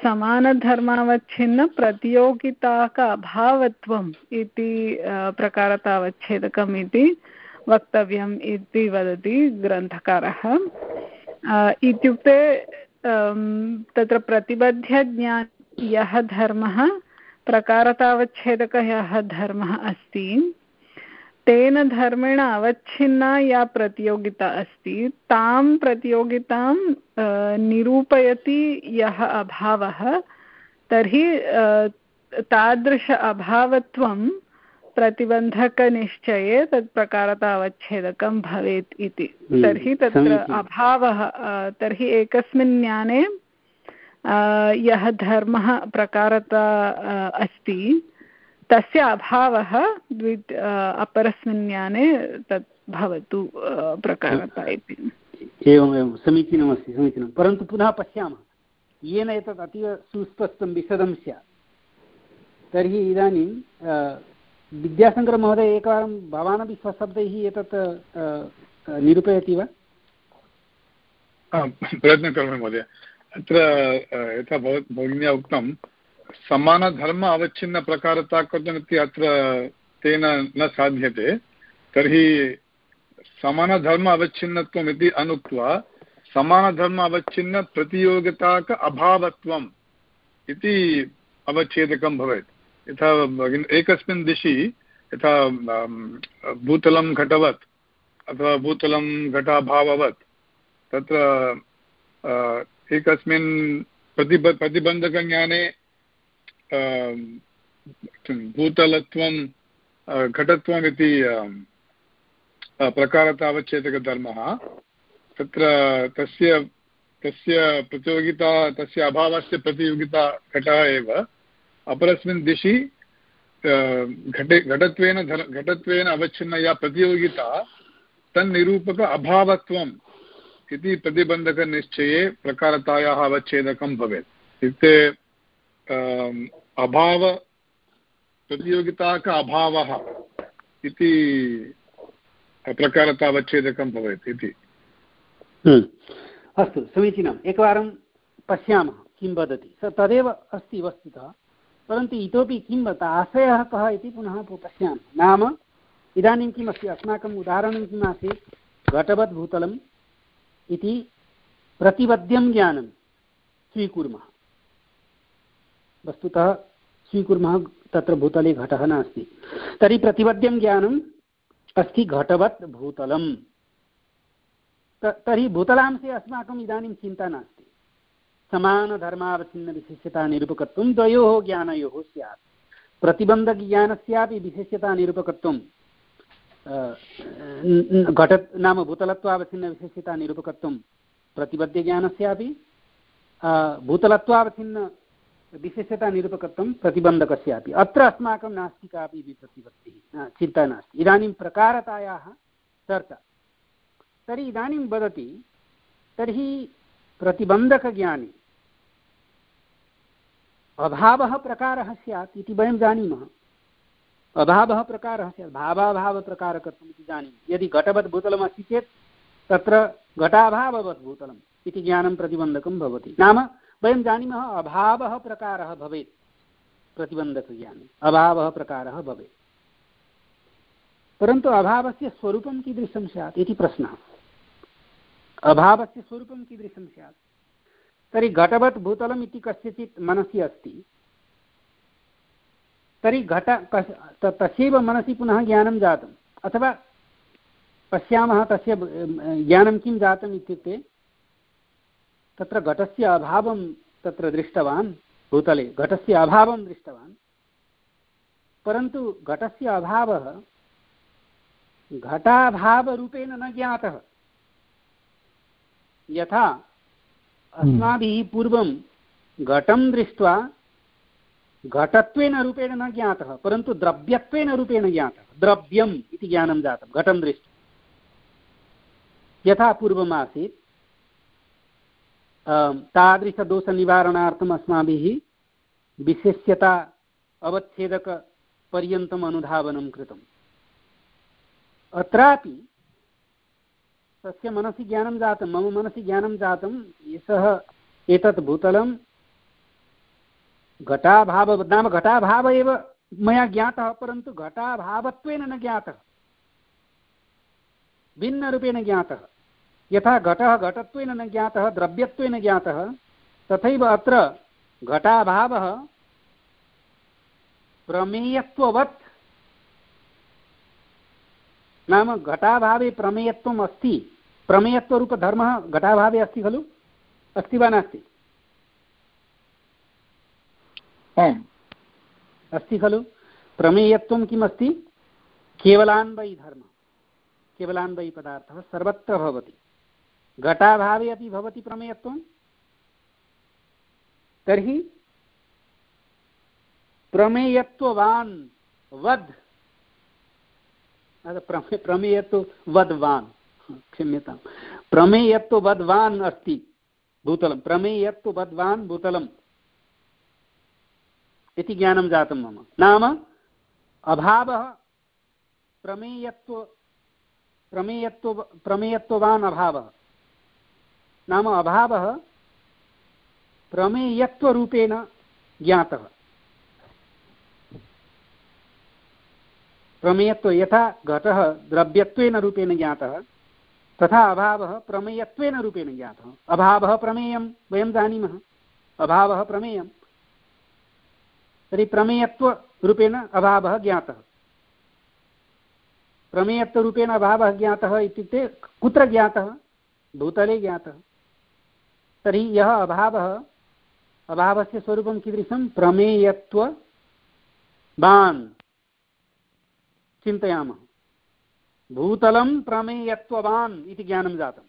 समानधर्मावच्छिन्नप्रतियोगिताक अभावत्वम् इति प्रकारतावच्छेदकम् इति वक्तव्यम् इति वदति ग्रन्थकारः। इत्युक्ते तत्र प्रतिबध्यज्ञान यः धर्मः प्रकारतावच्छेदकः यः धर्मः अस्ति तेन धर्मेण अवच्छिन्ना या प्रतियोगिता अस्ति तां प्रतियोगितां निरूपयति यः अभावः तर्हि तादृश अभावत्वं प्रतिबन्धकनिश्चये तत् प्रकारतावच्छेदकं भवेत् इति। तर्हि तत्र अभावः तर्हि एकस्मिन् ज्ञाने यः धर्मः प्रकारता अस्ति तस्य अभावः द्वि अपरस्मिन् ज्ञाने तत् भवतु प्रकारता इति। एवम् एवं समीचीनमस्ति समीचीनं। परन्तु पुनः पश्यामः येन एतत् अतीव सुस्पष्टं विशदं स्यात् तर्हि इदानीं विद्याशङ्करमहोदय एकवारं भवानपि स्वशब्दैः एतत् निरूपयति वा? प्रयत्नं करोमि महोदय। अत्र यथा भगिन्या उक्तं समानधर्म अवच्छिन्नप्रकारताकत्वमिति अत्र तेन न साध्यते। तर्हि समानधर्म अवच्छिन्नत्वम् इति अनुक्त्वा समानधर्म अवच्छिन्नप्रतियोगिताक अभावत्वम् इति अवच्छेदकं भवेत्। यथा एकस्मिन् दिशि यथा भूतलं घटवत् अथवा भूतलं घटाभाववत् तत्र एकस्मिन् प्रतिब प्रतिबन्धकज्ञाने भूतलत्वं घटत्वम् इति प्रकारतावच्छेदकधर्मः तत्र तस्य तस्य प्रतियोगिता तस्य अभावस्य प्रतियोगिता घटः एव अपरस्मिन् दिशि घटे घटत्वेन घटत्वेन अवच्छिन्न या प्रतियोगिता तन्निरूपक अभावत्वम् इति प्रतिबन्धकनिश्चये प्रकारतायाः अवच्छेदकं भवेत्। इत्युक्ते अभाव प्रतियोगिता का अभावः इति प्रकारतावच्छेदकं भवेत् इति। अस्तु, समीचीनम्। एकवारं पश्यामः किं वदति स तदेव अस्ति वस्तुतः, परन्तु इतोपि किं वद आशयः कः इति पुनः पश्यामः। नाम इदानीं किम् अस्ति, अस्माकम् उदाहरणं किम् आसीत्, घटवत् भूतलम् इति प्रतिपद्यं ज्ञानं स्वीकुर्मः। वस्तुतः स्वीकुर्मः तत्र भूतले घटः नास्ति, तर्हि प्रतिपद्यं ज्ञानम् अस्ति घटवत् भूतलम्। तर्हि भूतलांशे अस्माकम् इदानीं चिन्ता नास्ति। समानधर्मावच्छिन्नविशेष्यता निरूपकत्वं द्वयोः ज्ञानयोः स्यात्। प्रतिबन्धज्ञानस्यापि विशेष्यता निरूपकत्वं घट नाम भूतलत्वावच्छिन्नविशेष्यता निरूपकत्वं प्रतिबद्धज्ञानस्यापि, भूतलत्वावच्छिन्न विशेष्यता निरूपकत्वं प्रतिबन्धकस्यापि। अत्र अस्माकं नास्ति कापि प्रतिपत्तिः, चिन्ता नास्ति। इदानीं प्रकारतायाः चर्चा। तर्हि इदानीं वदति, तर्हि प्रतिबन्धकज्ञाने अभावः प्रकारः स्यात् इति वयं जानीमः। अभावः प्रकारः स्यात्, भावाभावप्रकारकत्वम् इति जानीमः। यदि घटवत् भूतलमस्ति चेत् तत्र घटाभाववत् भूतलम् इति ज्ञानं प्रतिबन्धकं भवति। नाम वयं जानीमः अभावः प्रकारः भवेत्, प्रतिबन्धकज्ञाने अभावः प्रकारः भवेत्। परन्तु अभावस्य स्वरूपं कीदृशं स्यात् इति प्रश्नः। अभावस्य स्वरूपं कीदृशं स्यात्? तर्हि घटवत् भूतलम् इति कस्यचित् मनसि अस्ति, तर्हि घट तस्यैव मनसि पुनः ज्ञानं जातम्। अथवा पश्यामः तस्य ज्ञानं किं जातम् इत्युक्ते, तत्र घटस्य अभावं तत्र दृष्टवान्, भूतले घटस्य अभावं दृष्टवान्, परन्तु घटस्य अभावः घटाभावरूपेण न ज्ञातः। यथा अस्माभिः पूर्वं घटं दृष्ट्वा घटत्वेन रूपेण न ज्ञातः, परन्तु द्रव्यत्वेन रूपेण ज्ञातः। द्रव्यम् इति ज्ञानं जातं घटं दृष्ट्वा। यथा पूर्वम् आसीत्, तादृशदोषनिवारणार्थम् अस्माभिः विशेष्यता अवच्छेदकपर्यन्तम् अनुधावनं कृतम्। अत्रापि तस्य मनसि ज्ञानं जातं, मम मनसि ज्ञानं जातं, सः एतत् भूतलं घटाभाव नाम घटाभाव एव मया ज्ञातः, परन्तु घटाभावत्वेन न ज्ञातः, भिन्नरूपेण ज्ञातः। यथा घटः घटत्वेन न ज्ञातः, द्रव्यत्वेन ज्ञातः, तथैव अत्र घटाभावः प्रमेयत्ववत्, नाम घटाभावे प्रमेयत्वम् अस्ति। प्रमेयत्वरूपधर्मः घटाभावे अस्ति खलु, अस्ति वा नास्ति? अस्ति खलु। प्रमेयत्वं किम् अस्ति? केवलान्वयी धर्मः, केवलान्वयी पदार्थः सर्वत्र भवति। घटाभावे अपि भवति प्रमेयत्वं। तर्हि प्रमेयत्ववान् वद्, प्रमेयत्व वद्वान्, क्षम्यतां, प्रमेयत्व वद्वान् अस्ति भूतलं, प्रमेयत्व वद्वान् भूतलम् इति ज्ञानं जातं मम। नाम अभावः प्रमेयत्व प्रमेयत्व प्रमेयत्ववान् अभावः, नाम अभावः प्रमेयत्वरूपेण ज्ञातः। प्रमेयत्व यथा घटः द्रव्यत्वेन रूपेण ज्ञातः, तथा अभावः प्रमेयत्वेन रूपेण ज्ञातः। अभावः प्रमेयं वयं जानीमः, अभावः प्रमेयं, तर्हि प्रमेयत्वरूपेण अभावः ज्ञातः। प्रमेयत्वरूपेण अभावः ज्ञातः इत्युक्ते कुत्र ज्ञातः? भूतले ज्ञातः। तर्हि यः अभावः, अभावस्य स्वरूपं कीदृशं? प्रमेयत्ववान्। चिन्तयामः, भूतलं प्रमेयत्ववान् इति ज्ञानं जातम्।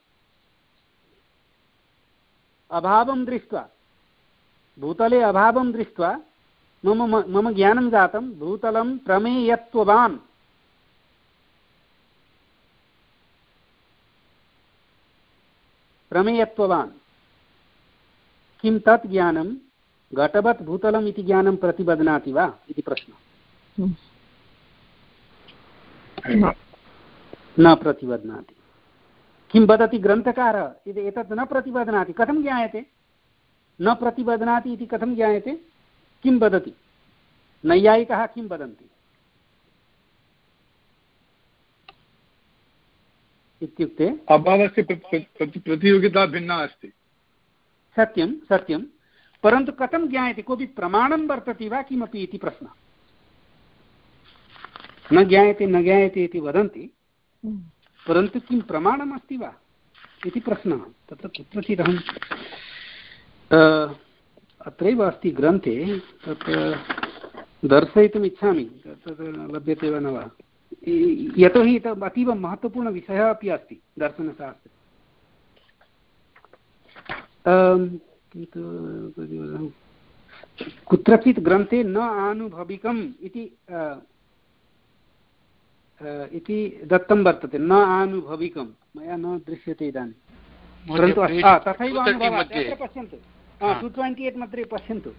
अभावं दृष्ट्वा, भूतले अभावं दृष्ट्वा मम मम ज्ञानं जातं भूतलं प्रमेयत्ववान्। प्रमेयत्ववान् किं तत् ज्ञानं घटवत् भूतलम् इति ज्ञानं प्रतिबध्नाति वा इति प्रश्नः। न प्रतिबध्नाति। किं वदति ग्रन्थकारः? इति एतत् न प्रतिबध्नाति। कथं ज्ञायते? न प्रतिबध्नाति इति कथं ज्ञायते? किं वदति? नैयायिकाः किं वदन्ति इत्युक्ते अभावस्य प्रतियोगिता भिन्ना अस्ति। सत्यं सत्यं, परन्तु कथं ज्ञायते? कोऽपि प्रमाणं वर्तते वा किमपि इति प्रश्नः। न ज्ञायते न ज्ञायते इति वदन्ति, परन्तु किं प्रमाणमस्ति वा इति प्रश्नः। तत्र कुत्रचित् अहं अत्रैव अस्ति ग्रन्थे, तत्र दर्शयितुम् इच्छामि, तत् लभ्यते वा न वा। यतोहि अतीव महत्त्वपूर्णविषयः अपि अस्ति दर्शनशास्त्रे। किन्तु कुत्रचित् ग्रन्थे न आनुभविकम् इति इति दत्तं वर्तते। न आनुभविकं मया न दृश्यते इदानीं, परन्तु तथैव अत्र पश्यन्तु, टु ट्वेण्टि एट् मध्ये पश्यन्तु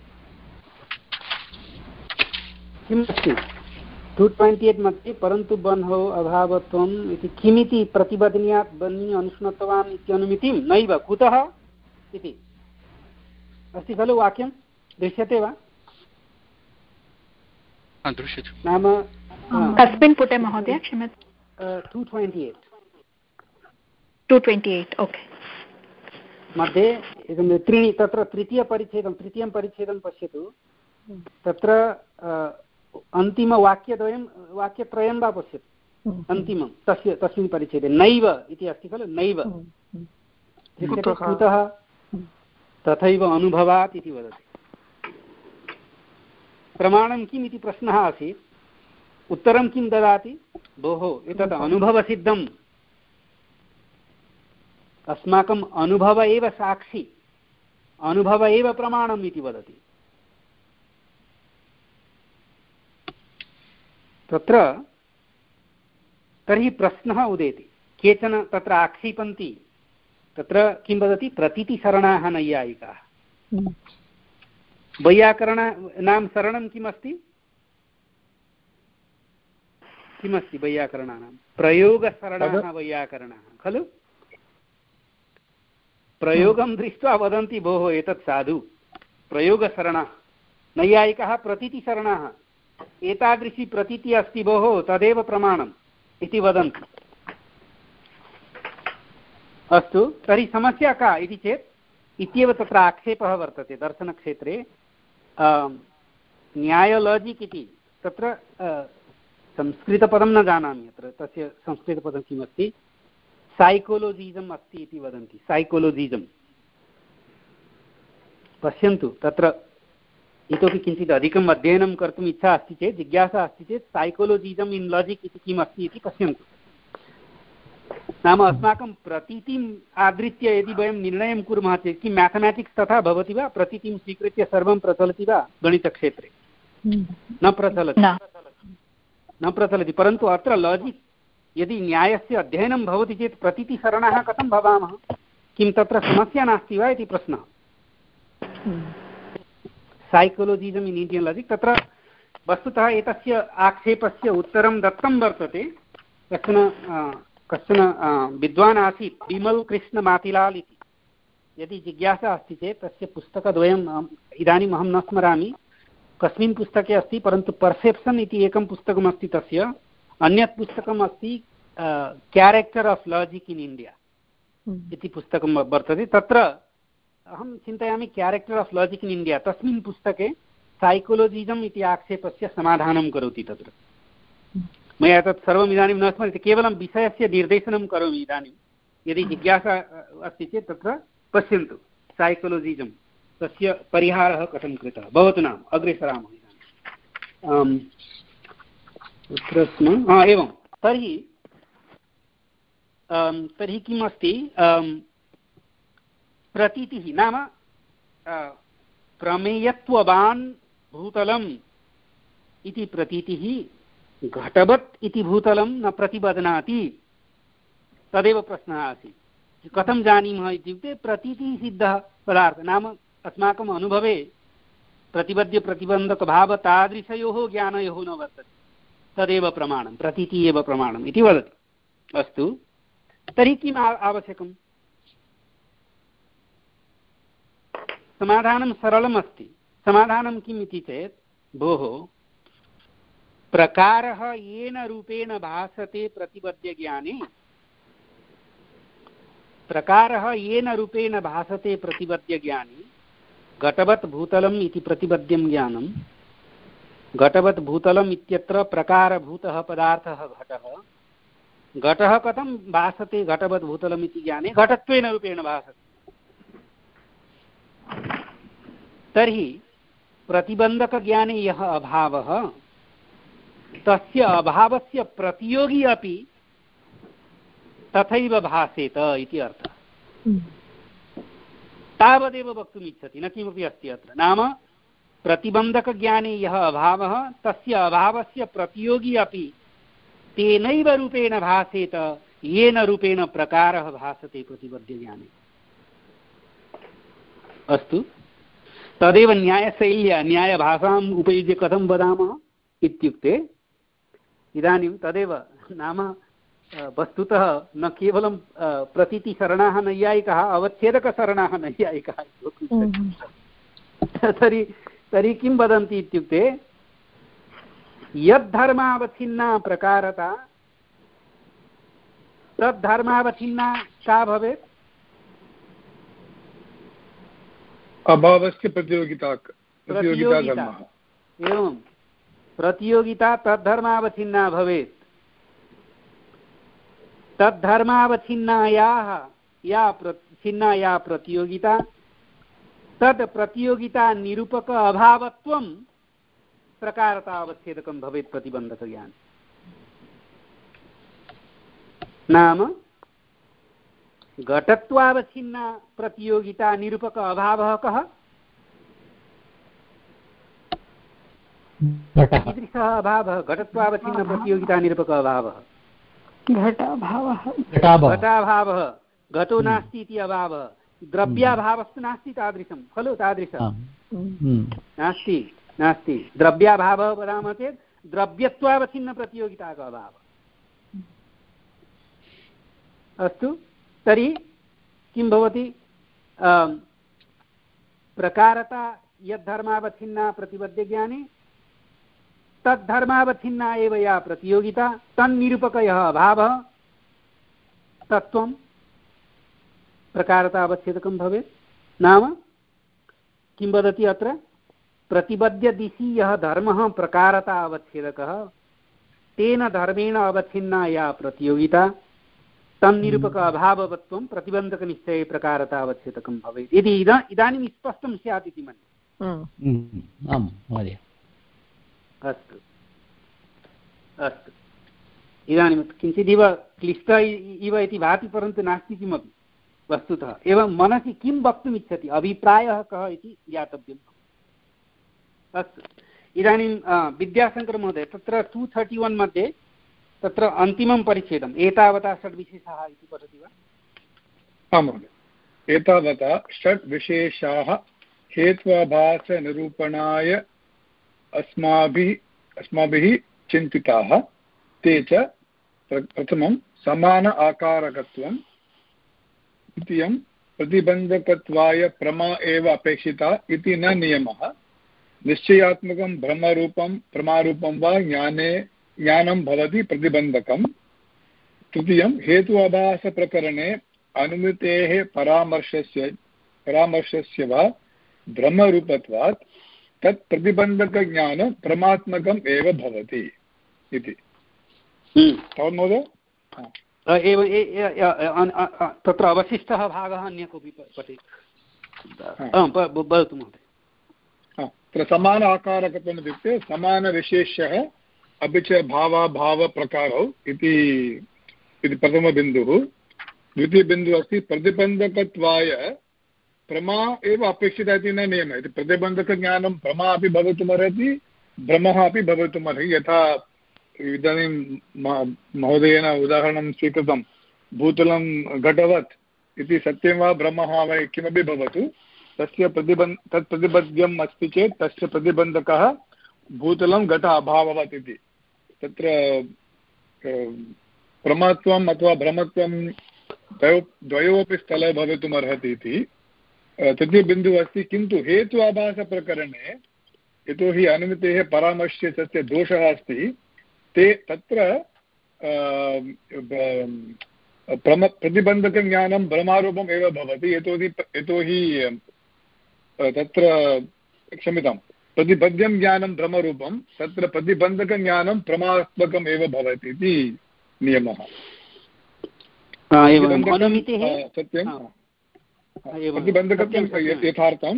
किम् अस्ति। टु ट्वेण्टि एट् मध्ये परन्तु बन्हो अभावत्वम् इति किमिति प्रतिबध्न्यात् बन्नि अनुष्णुतवान् इत्यनुमितिं नैव कुतः इति अस्ति खलु वाक्यं। दृश्यते वा? नाम कस्मिन् पुटे महोदय? क्षम्यतां। Two twenty eight two twenty eight okay मध्ये एकं त्रीणि, तत्र तृतीयपरिच्छेदं तृतीयं परिच्छेदं पश्यतु। तत्र अन्तिमवाक्यद्वयं वाक्यत्रयं वा पश्यतु। अन्तिमं तस्य तस्मिन् परिच्छेदे नैव इति अस्ति खलु। नैव कुतः? तथैव अनुभवात् इति वदति। प्रमाणं किम् इति प्रश्नः आसीत्। उत्तरं किं ददाति? भोः एतत् अनुभवसिद्धम्, अस्माकम् अनुभव एव साक्षी, अनुभव एव प्रमाणम् इति वदति। तत्र तर्हि प्रश्नः उदेति। केचन तत्र आक्षेपन्ति, तत्र किं वदति? प्रतीतिशरणाः नैयायिकाः। वैयाकरणानां शरणं किमस्ति? किमस्ति वैयाकरणानां? प्रयोगशरणाः वैयाकरणाः खलु। प्रयोगं दृष्ट्वा वदन्ति भोः एतत् साधु, प्रयोगशरणः। नैयायिकाः प्रतीतिशरणाः, एतादृशी प्रतीतिः अस्ति भोः तदेव प्रमाणम् इति वदन्ति। अस्तु, तर्हि समस्या का इति चेत् इत्येव तत्र आक्षेपः वर्तते दर्शनक्षेत्रे। न्याय लाजिक् इति तत्र संस्कृतपदं न जानामि, अत्र तस्य संस्कृतपदं किमस्ति? सैकोलोजिजम् अस्ति इति वदन्ति। सैकोलोजिजम् पश्यन्तु, तत्र इतोपि किञ्चित् अधिकम् अध्ययनं कर्तुम् इच्छा अस्ति चेत्, जिज्ञासा अस्ति चेत् सैकोलोजिजम् इन् लाजिक् इति किम् अस्ति इति पश्यन्तु। नाम अस्माकं प्रतीतिम् आधृत्य यदि वयं निर्णयं कुर्मः चेत्, किं मैथमेटिक्स् तथा भवति वा? प्रतीतिं स्वीकृत्य सर्वं प्रचलति वा गणितक्षेत्रे? न प्रचलति, न प्रचलति। परन्तु अत्र लाजिक्, यदि न्यायस्य अध्ययनं भवति चेत् प्रतीतिशरणाः कथं भवामः? किं तत्र समस्या नास्ति वा इति प्रश्नः। सैकोलोजिजम् इन् इंडियन् लाजिक्, तत्र वस्तुतः एतस्य आक्षेपस्य उत्तरं दत्तं वर्तते। कश्चन कश्चन विद्वान् आसीत् विमल् कृष्ण मातिलाल् इति। यदि जिज्ञासा अस्ति चेत् तस्य पुस्तकद्वयम् इदानीम् अहं न स्मरामि कस्मिन् पुस्तके अस्ति, परन्तु पर्सेप्शन् इति एकं पुस्तकमस्ति तस्य। अन्यत् पुस्तकम् अस्ति character of logic in India इति पुस्तकं वर्तते। तत्र अहं चिन्तयामि character of logic in India, तस्मिन् पुस्तके सैकोलोजिजम् इति आक्षेपस्य समाधानं करोति। तत्र मया तत् सर्वम् इदानीं न स्मर्यते, केवलं विषयस्य निर्देशनं करोमि इदानीं। यदि जिज्ञासा अस्ति चेत् तत्र पश्यन्तु सैकोलोजिजम्, तस्य परिहारः कथं कृतः। भवतु नाम अग्रे सरामः इदानीम्। कुत्र स्म? हा एवं, तर्हि तर्हि किम् अस्ति? प्रतीतिः नाम प्रमेयत्ववान् भूतलम् इति प्रतीतिः घटवत् इति भूतलं न प्रतिबध्नाति, तदेव प्रश्नः आसीत्। कथं जानीमः इत्युक्ते प्रतीतिः सिद्धः पदार्थः, नाम अस्माकम् अनुभवे प्रतिपद्यप्रतिबन्धकभाव तादृशयोः ज्ञानयोः न वर्तते, तदेव प्रमाणं, प्रतीतिः एव प्रमाणम् इति वदति। अस्तु, तर्हि किम् आवश्यकम्? समाधानं सरलम् अस्ति। समाधानं किम् इति चेत्, भोः प्रकारः येन रूपेण भासते प्रतिपद्यज्ञाने, प्रकारः येन रूपेण भासते प्रतिपद्यज्ञाने घटवत् भूतलम् इति प्रतिपद्यं ज्ञानं, घटवत् भूतलम् इत्यत्र प्रकारभूतः पदार्थः घटः, घटः कथं भासते घटवत् भूतलम् इति ज्ञाने, घटत्वेन रूपेण भासते। तर्हि प्रतिबन्धकज्ञाने यः अभावः, तस्य अभावस्य प्रतियोगी अपि तथैव भासेत इति अर्थः। तावदेव वक्तुम् इच्छति, न किमपि अस्ति अत्र। नाम प्रतिबन्धकज्ञाने यः अभावः, तस्य अभावस्य प्रतियोगी अपि तेनैव रूपेण भासेत येन रूपेण प्रकारः भासते प्रतिपद्यज्ञाने। अस्तु, तदेव न्यायशैल्या न्यायभाषाम् उपयुज्य कथं वदामः इत्युक्ते, इदानीं तदेव नाम वस्तुतः न केवलं प्रतीतिशरणाः नैयायिकाः, अवच्छेदकशरणाः नैयायिकाः। तर्हि तर्हि किं वदन्ति इत्युक्ते, यद्धर्मावच्छिन्ना प्रकारता तद्धर्मावच्छिन्ना का भवेत्? अभावस्य प्रतियोगिता प्रतियोगिता। एवं प्रतियोगिता तद्धर्मावच्छिन्ना भवेत्। तद्धर्मावच्छिन्नायाः या छिन्ना या प्रतियोगिता, तद् प्रतियोगिता निरूपक अभावत्वं प्रकारतावच्छेदकं भवेत् प्रतिबन्धकज्ञाने। नाम घटत्वावच्छिन्ना प्रतियोगिता निरूपक अभावः कः? कीदृशः अभावः? घटत्वावच्छिन्न प्रतियोगिता निरूपक अभावः, घटाभावः। घटाभावः, घटो नास्ति इति अभावः। द्रव्याभावस्तु नास्ति तादृशं खलु, तादृशं नास्ति नास्ति द्रव्याभावः वदामः चेत् द्रव्यत्वावच्छिन्न प्रतियोगिता का अभावः। अस्तु, तर्हि किं भवति? प्रकारता यद्धर्मावच्छिन्ना प्रतिपद्यज्ञाने तद्धर्मावच्छिन्ना एव या प्रतियोगिता, तन्निरूपक यः अभावः तत्त्वं प्रकारतावच्छेदकं भवेत्। नाम किं वदति अत्र? प्रतिपद्यदिशि यः धर्मः प्रकारता अवच्छेदकः, तेन धर्मेण अवच्छिन्ना या प्रतियोगिता तन्निरूपक अभाववत्वं प्रतिबन्धकनिश्चये प्रकारतावच्छेदकं भवेत्। यदि इदा इदानीं स्पष्टं स्यात् इति मन्ये। आम् महोदय। अस्तु अस्तु, इदानीं किञ्चिदिव क्लिष्टः इव इति भाति, परन्तु नास्ति किमपि वस्तुतः। एवं मनसि किं वक्तुम् इच्छति, अभिप्रायः कः इति ज्ञातव्यम्। अस्तु, इदानीं विद्याशङ्करमहोदय तत्र टु थर्टि वन् मध्ये तत्र अन्तिमं परिच्छेदम् एतावता षड्विशेषाः इति पठति वा? आम् महोदय। एतावता षड् विशेषाः हेत्वाभासनिरूपणाय अस्माभिः अस्माभिः चिन्तिताः। ते च प्रथमं समान आकारकत्वं, द्वितीयं प्रतिबन्धकत्वाय प्रमा एव अपेक्षिता इति न नियमः, निश्चयात्मकं भ्रमरूपं प्रमारूपं वा ज्ञाने ज्ञानं भवति प्रतिबन्धकं, तृतीयं हेत्वाभासप्रकरणे अनुमितेः परामर्शस्य परामर्शस्य वा भ्रमरूपत्वात् तत् प्रतिबन्धकज्ञानं प्रमात्मकम् एव भवति इति। तावत् महोदय? एव तत्र अवशिष्टः भागः अन्य कोऽपि पठेत्? वदतु महोदय। तत्र समान आकारकत्वम् इत्युक्ते समानविशेष्यः अपि च भावाभावप्रकारौ इति प्रथमबिन्दुः। द्वितीयबिन्दुः अस्ति प्रतिबन्धकत्वाय प्रमा एव अपेक्षिता इति न नियमः। इति प्रतिबन्धकज्ञानं प्रमा अपि भवितुमर्हति, भ्रमः अपि भवितुमर्हति। यथा इदानीं महोदयेन उदाहरणं स्वीकृतं, भूतलं घटवत् इति सत्यं वा ब्रह्म वा किमपि भवतु तस्य प्रतिबन्ध तत् प्रतिबद्ध्यम् अस्ति चेत् तस्य प्रतिबन्धकः भूतलं घट अभाववत् इति तत्र प्रमात्वम् अथवा भ्रमत्वं द्वयोपि स्थले भवितुम् अर्हति इति तृतीय बिन्दुः अस्ति। किन्तु हेतु आभासप्रकरणे यतोहि अनुमितेः परामर्शे तस्य दोषः अस्ति ते तत्र प्रम प्रतिबन्धकज्ञानं भ्रमारूपम् एव भवति यतोहि यतोहि तत्र क्षम्यतां प्रतिबद्धं ज्ञानं भ्रमरूपं तत्र प्रतिबन्धकज्ञानं प्रमात्मकम् एव भवति इति नियमः। सत्यं प्रतिबन्धकत्वं यथार्थं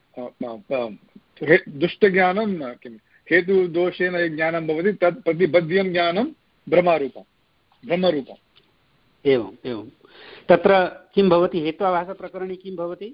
दुष्टज्ञानं किं हेतुदोषेण ज्ञानं भवति तत् प्रतिबद्धं ज्ञानं भ्रमारूपं ब्रह्मरूपम्। एवम् एवं तत्र किं भवति हेत्वाभासप्रकरणे किं भवति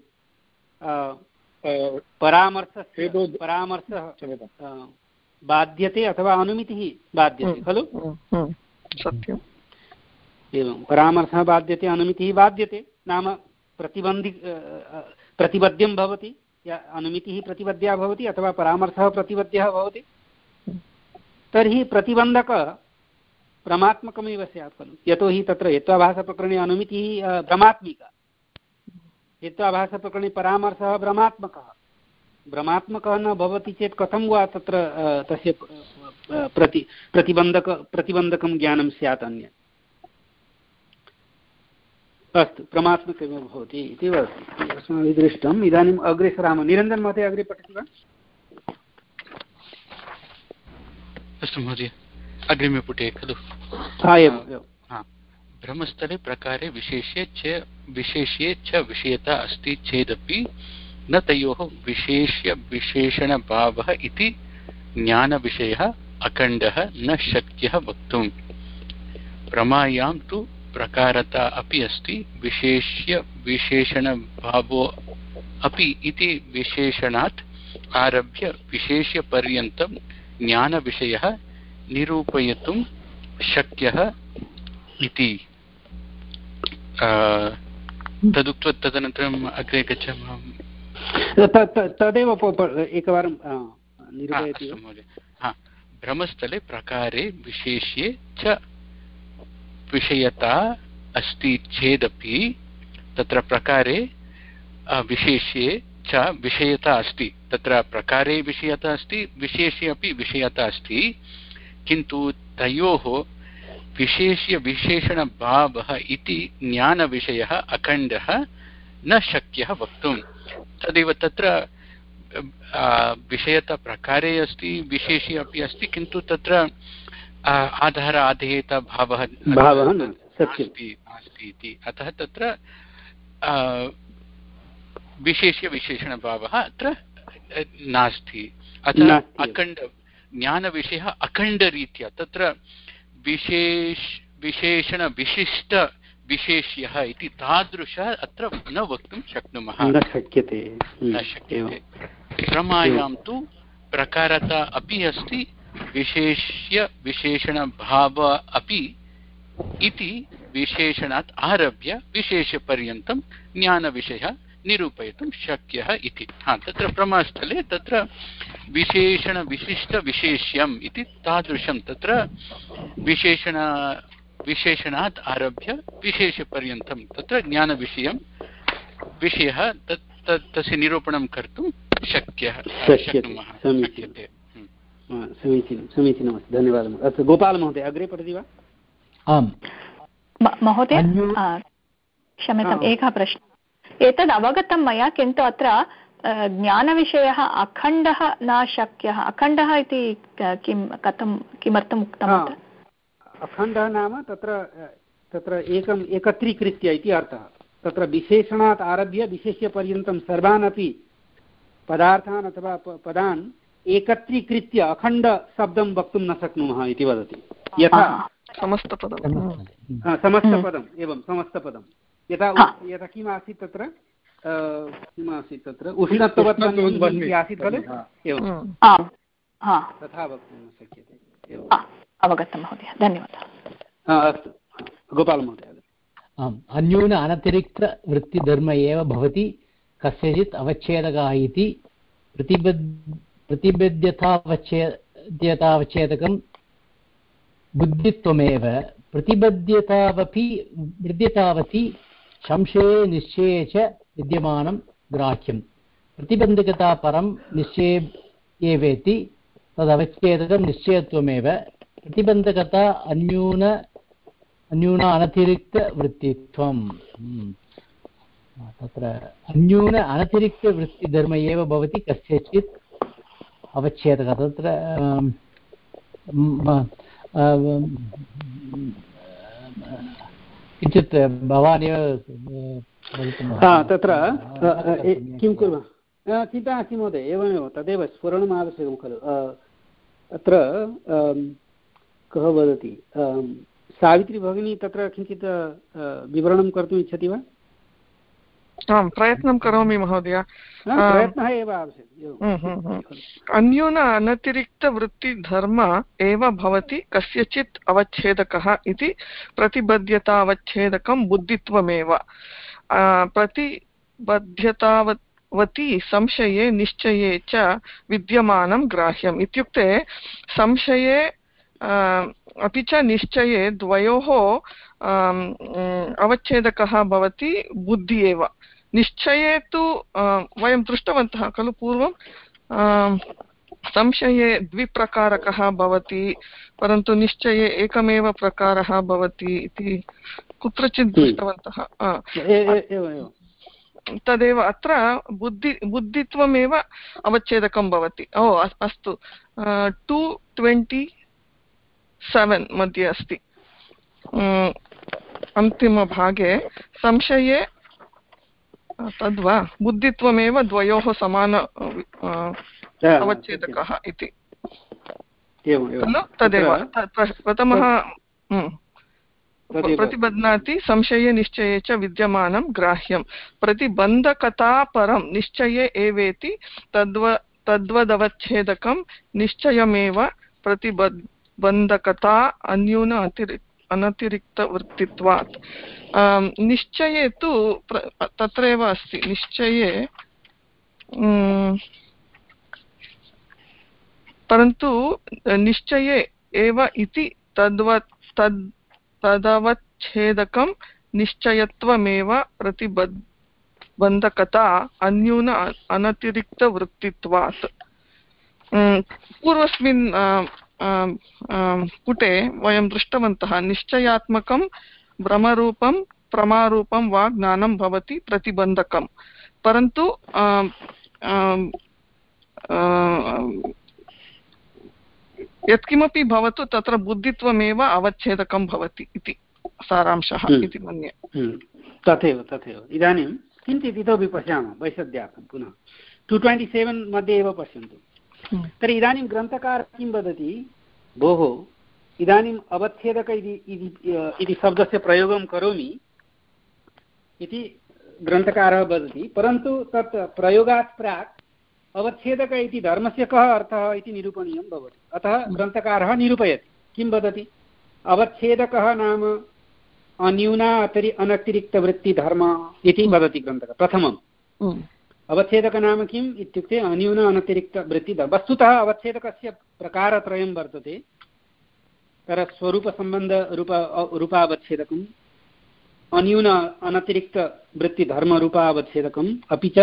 परामर्शस्य परामर्शः बाध्यते अथवा अनुमितिः बाध्यते खलु। सत्यम् एवं परामर्शः बाध्यते अनुमितिः बाध्यते नाम प्रतिबन्धि प्रतिबद्ध्यं भवति या अनुमितिः प्रतिबद्ध्या भवति अथवा परामर्शः प्रतिबद्ध्यः भवति तर्हि प्रतिबन्धक भ्रमात्मकमेव स्यात् खलु यतोहि तत्र हेत्वाभासप्रकरणे अनुमितिः भ्रमात्मिका हेत्वाभासप्रकरणे परामर्शः भ्रमात्मकः भ्रमात्मकः न भवति चेत् कथं वा तत्र तस्य प्रति प्रतिबन्धक प्रतिबन्धकं ज्ञानं स्यात् अन्यत्। अस्तु प्रमात्मकमेव भवति इति वदति अस्माभिः दृष्टम्। इदानीम् अग्रे सरामः। निरञ्जन महोदय अग्रे पठति वा? अस्तु महोदय अग्रिमे पुटे खलु। भ्रमस्थले प्रकारे विशेष्ये च विशेष्ये च विषयता अस्ति चेदपि न तयोः विशेष्य विशेषणभावः इति ज्ञानविषयः अखण्डः न शक्यः वक्तुम्। प्रमायां तु प्रकारता अपि अस्ति विशेष्य विशेषणभावो अपि इति विशेषणात् आरभ्य विशेष्यपर्यन्तं ज्ञानविषयः निरूपयितुं शक्यः इति। तदुक्त्वा तदनन्तरम् अग्रे गच्छामः। तदेव एकवारं निरूपयति। भ्रमस्थले प्रकारे विशेष्ये च विषयता अस्ति चेदपि तत्र प्रकारे विशेष्ये च विषयता अस्ति तत्र प्रकारे विषयता अस्ति विशेष्ये अपि विषयता अस्ति किन्तु तयोः विशेष्य विशेषणभावः इति ज्ञानविषयः अखण्डः न शक्यः वक्तुं। तदेव तत्र विषयता प्रकारे अस्ति विशेष्ये अपि अस्ति किन्तु तत्र आधार आधेयता भावः नास्ति इति अतः तत्र विशेष्य विशेषणभावः अत्र नास्ति। अतः अखण्ड ज्ञानविषयः अखण्डरीत्या तत्र विशेष विशेषण विशिष्ट विशेष्यः इति तादृश अत्र न वक्तुं शक्नुमः। न शक्यते न शक्यते। प्रमायां तु प्रकारता अपि अस्ति विशेष्य विशेषणभाव अपि इति विशेषणात् आरभ्य विशेषपर्यन्तं ज्ञानविषयः निरूपयितुं शक्यः इति। हा तत्र प्रमास्थले तत्र विशेषणविशिष्टविशेष्यम् इति तादृशं तत्र विशेषण विशेषणात् आरभ्य विशेषपर्यन्तं तत्र ज्ञानविषयं विषयः तत् तस्य निरूपणं कर्तुं शक्यः शक्नुमः शक्यते। समीचीनं समीचीनमस्ति धन्यवादः। अस्तु गोपालमहोदय अग्रे पठति वा? आम् महोदय क्षम्यताम् एकः प्रश्नः एतद् अवगतं मया किन्तु अत्र ज्ञानविषयः अखण्डः न शक्यः अखण्डः इति किं कथं किमर्थम् उक्तम्? अखण्डः नाम तत्र तत्र एकम् एकत्रीकृत्य इति अर्थः। तत्र विशेषणात् आरभ्य विशेष्यपर्यन्तं सर्वान् अपि पदार्थान् अथवा पदान् एकत्रीकृत्य अखण्डशब्दं वक्तुं न शक्नुमः इति वदति। यथा समस्तपदं समस्तपदम् एवं समस्तपदं यथा यथा किम् आसीत् तत्र किम् आसीत् तत्र उष्णत्ववत् आसीत् खलु एवं तथा वक्तुं न शक्यते। अवगतं महोदय धन्यवादः। अस्तु गोपालमहोदय। आम् अन्यून अनतिरिक्तवृत्तिधर्म एव भवति कस्यचित् अवच्छेदकः इति प्रतिबद् प्रतिबद्ध्यतावच्छेद्यतावच्छेदकं बुद्धित्वमेव प्रतिबद्ध्यतावपि बुद्ध्यतावति संशये निश्चये च विद्यमानं ग्राह्यं प्रतिबन्धकता परं निश्चये एवेति तदवच्छेदकं निश्चयत्वमेव प्रतिबन्धकता अन्यून अन्यून अनतिरिक्तवृत्तित्वं तत्र अन्यून अनतिरिक्तवृत्तिधर्म एव भवति कस्यचित् अवच्छेदकः तत्र किञ्चित् भवान् एव तत्र किं कुर्मः चिन्ता नास्ति महोदय एवमेव तदेव स्फुरणम् आवश्यकं खलु अत्र कः वदति सावित्री भगिनी तत्र किञ्चित् विवरणं कर्तुम् इच्छति वा आं प्रयत्नं करोमि महोदय प्रयत्नः एव आवश्यकः अन्यून अनतिरिक्तवृत्तिधर्म एव भवति कस्यचित् अवच्छेदकः इति प्रतिबद्ध्यतावच्छेदकं बुद्धित्वमेव प्रतिबद्ध्यतावति संशये निश्चये च विद्यमानं ग्राह्यम् इत्युक्ते संशये अपि च निश्चये द्वयोः अवच्छेदकः भवति बुद्धि एव निश्चये तु वयं दृष्टवन्तः खलु पूर्वं संशये द्विप्रकारकः भवति परन्तु निश्चये एकमेव प्रकारः भवति इति कुत्रचित् दृष्टवन्तः तदेव अत्र बुद्धि बुद्धित्वमेव अवच्छेदकं भवति ओ अस्तु टु ट्वेण्टि सेवेन् मध्ये अस्ति अन्तिमभागे संशये तद्वा बुद्धित्वमेव द्वयोः समान अवच्छेदकः इति खलु तदेव प्रथमः प्रतिबध्नाति संशये निश्चये च विद्यमानं ग्राह्यं प्रतिबन्धकता परं निश्चये एवेति तद्व तद्वदवच्छेदकं निश्चयमेव प्रतिबद् बन्धकता अन्यून अतिरिक्त अनतिरिक्तवृत्तित्वात् निश्चये तु तत्रैव अस्ति निश्चये परन्तु निश्चये एव इति तद्वत् तद् तदवच्छेदकं निश्चयत्वमेव प्रतिबद् बन्धकता अन्यून अनतिरिक्तवृत्तित्वात् पूर्वस्मिन् पुटे वयं दृष्टवन्तः निश्चयात्मकं भ्रमरूपं प्रमारूपं वा ज्ञानं भवति प्रतिबन्धकं परन्तु यत्किमपि भवतु तत्र बुद्धित्वमेव अवच्छेदकं भवति इति सारांशः इति मन्ये तथैव तथैव इदानीं किञ्चित् इतोपि पश्यामः वैशद्यार्थं पुनः टु ट्वेण्टि सेवेन् मध्ये एव पश्यन्तु तर्हि इदानीं ग्रन्थकारः किं वदति भोः इदानीम् अवच्छेदक इति शब्दस्य प्रयोगं करोमि इति ग्रन्थकारः वदति परन्तु तत् प्रयोगात् प्राक् अवच्छेदक इति धर्मस्य कः अर्थः इति निरूपणीयं भवति अतः ग्रन्थकारः निरूपयति किं वदति अवच्छेदकः नाम अन्यूना अतिरि अनतिरिक्तवृत्तिधर्म इति वदति ग्रन्थकारः प्रथमम् अवच्छेदक नाम किम् इत्युक्ते अन्यून अनतिरिक्तवृत्तिधर्म वस्तुतः अवच्छेदकस्य प्रकारत्रयं वर्तते तत्र स्वरूपसम्बन्धरूप रूपावच्छेदकम् अन्यून अनतिरिक्तवृत्तिधर्मरूपावच्छेदकम् अपि च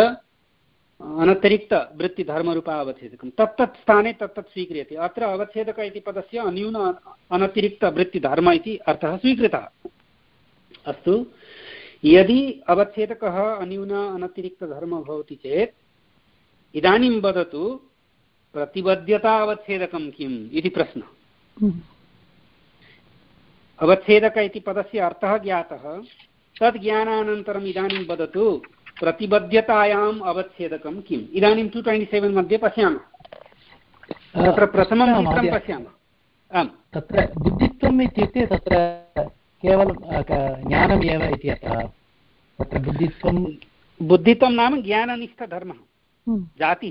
अनतिरिक्तवृत्तिधर्मरूपावच्छेदकं तत्तत् स्थाने तत्तत् स्वीक्रियते अत्र अवच्छेदक इति पदस्य अन्यून अनतिरिक्तवृत्तिधर्म इति अर्थः स्वीकृतः अस्तु यदि अवच्छेदकः अन्यून अनतिरिक्तधर्म भवति चेत् इदानीं वदतु प्रतिबद्धता अवच्छेदकं किम् इति प्रश्नः अवच्छेदक इति पदस्य अर्थः ज्ञातः तद् ज्ञानानन्तरम् इदानीं वदतु प्रतिबद्धतायाम् अवच्छेदकं किम् इदानीं टु ट्वेण्टि सेवेन् मध्ये पश्यामः तत्र प्रथमं चित्रं पश्यामः आम् तत्र बुद्धित्वम् इत्युक्ते तत्र केवलं ज्ञानमेव इति अर्थः तत्र बुद्धित्वं बुद्धित्वं नाम ज्ञाननिष्ठधर्मः जातिः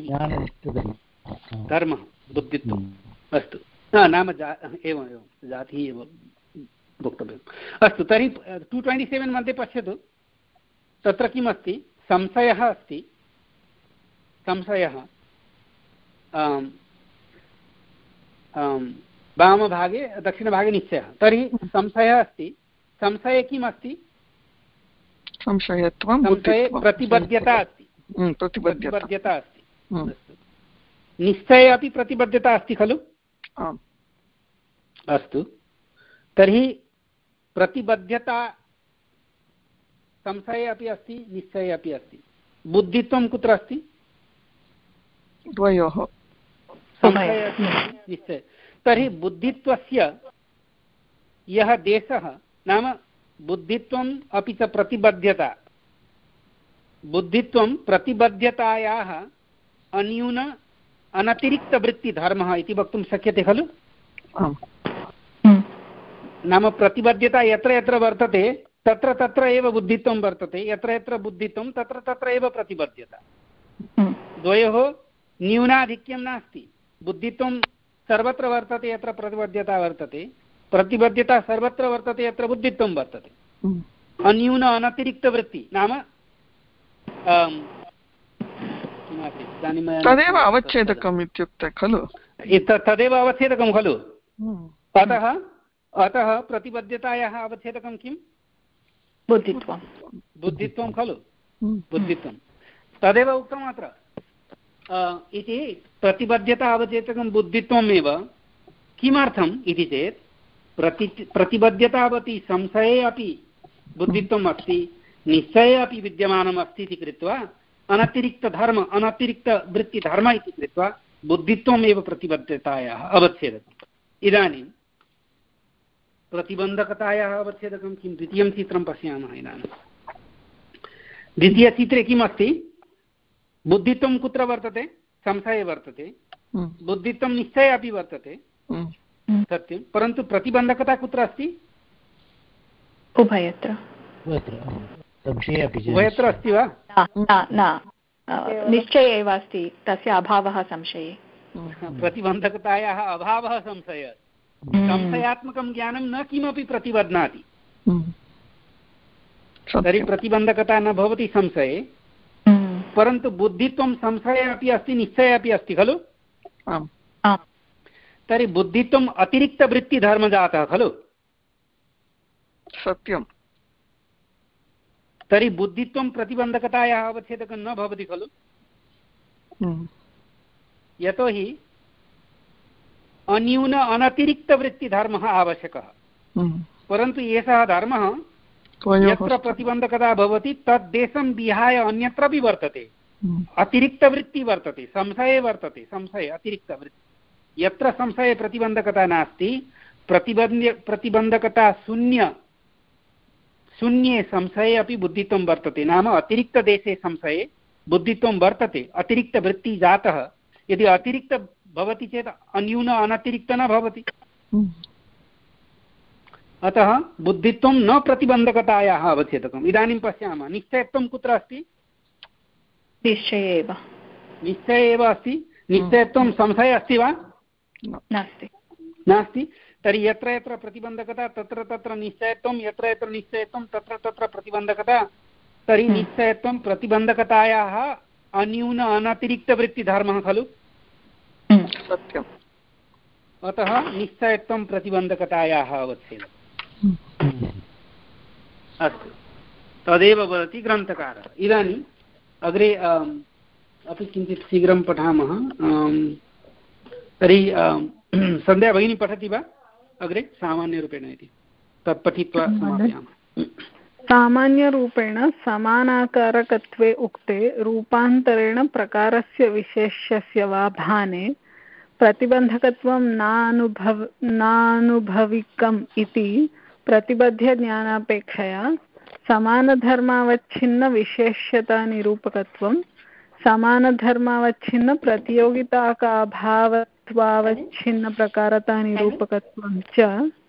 धर्मः बुद्धित्वम् अस्तु नाम जा एवम् एवं जातिः एव वक्तव्यम्। अस्तु, तर्हि टु ट्वेण्टि सेवेन् मध्ये पश्यतु, तत्र किमस्ति, संशयः अस्ति, संशयः वामभागे दक्षिणभागे निश्चयः। तर्हि संशयः अस्ति, संशये किम् अस्ति, संशयत्वं संशये प्रतिबद्धता अस्ति, प्रतिबद्धता अस्ति। निश्चये अपि प्रतिबद्धता अस्ति खलु? अस्तु, तर्हि प्रतिबद्धता संशये अपि अस्ति, निश्चये अपि अस्ति। बुद्धित्वं कुत्र अस्ति? द्वयोः, संशये अपि अस्ति, निश्चये। तर्हि बुद्धित्वस्य यः देशः, नाम बुद्धित्वम् अपि च प्रतिबद्धता, बुद्धित्वं प्रतिबद्धतायाः अन्यून अनतिरिक्तवृत्तिधर्मः इति वक्तुं शक्यते खलु? नाम प्रतिबद्धता यत्र यत्र वर्तते तत्र तत्र एव बुद्धित्वं वर्तते, यत्र यत्र बुद्धित्वं तत्र तत्र एव प्रतिबद्धता। द्वयोः न्यूनाधिक्यं नास्ति। बुद्धित्वं सर्वत्र वर्तते यत्र प्रतिबद्धता वर्तते, प्रतिबद्धता सर्वत्र वर्तते यत्र बुद्धित्वं वर्तते। अन्यून अनतिरिक्तवृत्ति नाम तदेव अवच्छेदकम् इत्युक्ते खलु? तदेव अवच्छेदकं खलु? अतः अतः प्रतिबद्धतायाः अवच्छेदकं किं? बुद्धित्वं। बुद्धित्वं खलु? बुद्धित्वं तदेव उक्तम् अत्र इति। प्रतिबद्धता अवच्छेदकं बुद्धित्वमेव। किमर्थम् इति चेत् प्रति प्रतिबद्धतावती संशये अपि बुद्धित्वम् अस्ति, निश्चये अपि विद्यमानम् अस्ति इति कृत्वा अनतिरिक्तधर्म अनतिरिक्तवृत्तिधर्म इति कृत्वा बुद्धित्वमेव प्रतिबद्धतायाः अवच्छेदकम्। इदानीं प्रतिबन्धकतायाः अवच्छेदकं किं? द्वितीयं चित्रं पश्यामः इदानीं। द्वितीयचित्रे किम् अस्ति? बुद्धित्वं कुत्र वर्तते? संशये वर्तते। बुद्धित्वं निश्चये अपि वर्तते, सत्यं, परन्तु प्रतिबन्धकता कुत्र अस्ति? उभयत्र। उभयत्र अस्ति वा? न, निश्चये एव अस्ति, तस्य अभावः संशये। प्रतिबन्धकतायाः अभावः संशये। संशयात्मकं ज्ञानं न किमपि प्रतिबध्नाति। तर्हि प्रतिबन्धकता न भवति संशये, परन्तु बुद्धित्वं संशये अपि अस्ति, निश्चये अपि अस्ति खलु? तर्हि बुद्धित्वम् अतिरिक्तवृत्तिधर्मजातः खलु? सत्यं। तर्हि बुद्धित्वं प्रतिबन्धकतायाः अवच्छेदकं न भवति खलु? यतोहि अन्यून अनतिरिक्तवृत्तिधर्मः आवश्यकः। परन्तु एषः धर्मः यत्र प्रतिबन्धकता भवति तद्देशं विहाय अन्यत्रापि वर्तते, अतिरिक्तवृत्ति वर्तते, संशये वर्तते, संशये अतिरिक्तवृत्ति। यत्र संशये प्रतिबन्धकता नास्ति, प्रतिबन्ध प्रतिबन्धकता शून्य शून्ये संशये अपि बुद्धित्वं वर्तते। नाम अतिरिक्तदेशे संशये बुद्धित्वं वर्तते, अतिरिक्तवृत्ति जातः। यदि अतिरिक्त भवति चेत् अन्यून अनतिरिक्त न भवति। अतः बुद्धित्वं न प्रतिबन्धकतायाः अवच्छेदकम्। इदानीं पश्यामः, निश्चयत्वं कुत्र अस्ति? निश्चये एव। निश्चये एव अस्ति। निश्चयत्वं संशये अस्ति वा? नास्ति। नास्ति। तर्हि यत्र यत्र प्रतिबन्धकता तत्र तत्र निश्चयत्वं, यत्र यत्र निश्चयत्वं तत्र तत्र प्रतिबन्धकता। तर्हि निश्चयत्वं प्रतिबन्धकतायाः अन्यून अनतिरिक्तवृत्तिधर्मः खलु? सत्यम्। अतः निश्चयत्वं प्रतिबन्धकतायाः अवच्छेदकम्। अस्तु, तदेव वदति ग्रन्थकारः। इदानीम् अग्रे अपि किञ्चित् शीघ्रं पठामः। तर्हि सन्ध्या भगिनी पठति वा अग्रे सामान्यरूपेण इति? तत् पठित्वा समापयामः। सामान्यरूपेण समानाकारकत्वे उक्ते रूपान्तरेण प्रकारस्य विशेष्यस्य वा भाने प्रतिबन्धकत्वं नानुभव नानुभविकम् इति प्रतिबध्यज्ञानापेक्षया समानधर्मावच्छिन्नविशेष्यतानिरूपकत्वं समानधर्मावच्छिन्नप्रतियोगिताकाभावत्वावच्छिन्नप्रकारतानिरूपकत्वं च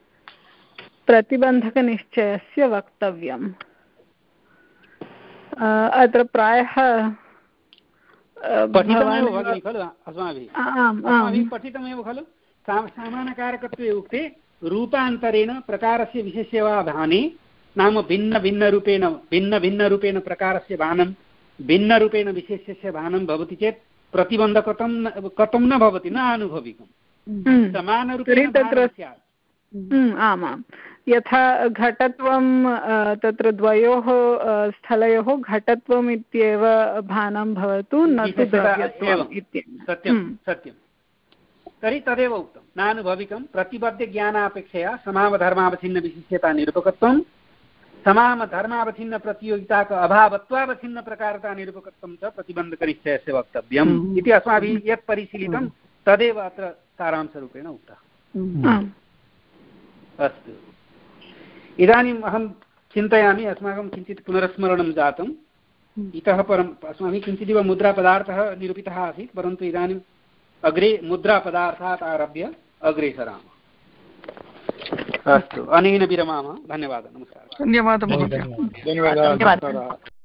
प्रतिबन्धकनिश्चयस्य वक्तव्यम्। अत्र प्रायः पठितमेव खलु अस्माभिः अस्माभिः पठितमेव खलु। समानकारकत्वे उक्ते रूपान्तरेण प्रकारस्य विशेष्य वा भाने नाम भिन्नभिन्नरूपेण भिन्नभिन्नरूपेण प्रकारस्य भानं भिन्नरूपेण विशेष्यस्य भानं भवति चेत् प्रतिबन्ध कथं कथं न भवति न आनुभविकं समानरूपेण स्यात्। आमां यथा घटत्वं तत्र द्वयोः स्थलयोः घटत्वम् इत्येव भानं भवतु न तु द्रव्यत्वम् इत्येव। सत्यं सत्यं तर्हि तदेव उक्तं नानुभविकं प्रतिबद्धज्ञानापेक्षया समावधर्मावच्छिन्नविशिष्यता निरूपकत्वं समामधर्मावच्छिन्नप्रतियोगिताक अभावत्वावच्छिन्नप्रकारता निरूपकत्वं च प्रतिबन्धकनिश्चयस्य वक्तव्यम् इति अस्माभिः यत् परिशीलितं तदेव अत्र सारांशरूपेण उक्तः। अस्तु इदानीम् अहं चिन्तयामि अस्माकं किञ्चित् पुनरस्मरणं जातम् इतः परम् अस्माभिः किञ्चिदिव मुद्रापदार्थः निरूपितः आसीत् परन्तु इदानीम् अग्रे मुद्रापदार्थात् आरभ्य अग्रे सरामः। अस्तु अनेन विरमामः। धन्यवादः। नमस्कारः। धन्यवादः महोदय। धन्यवादः।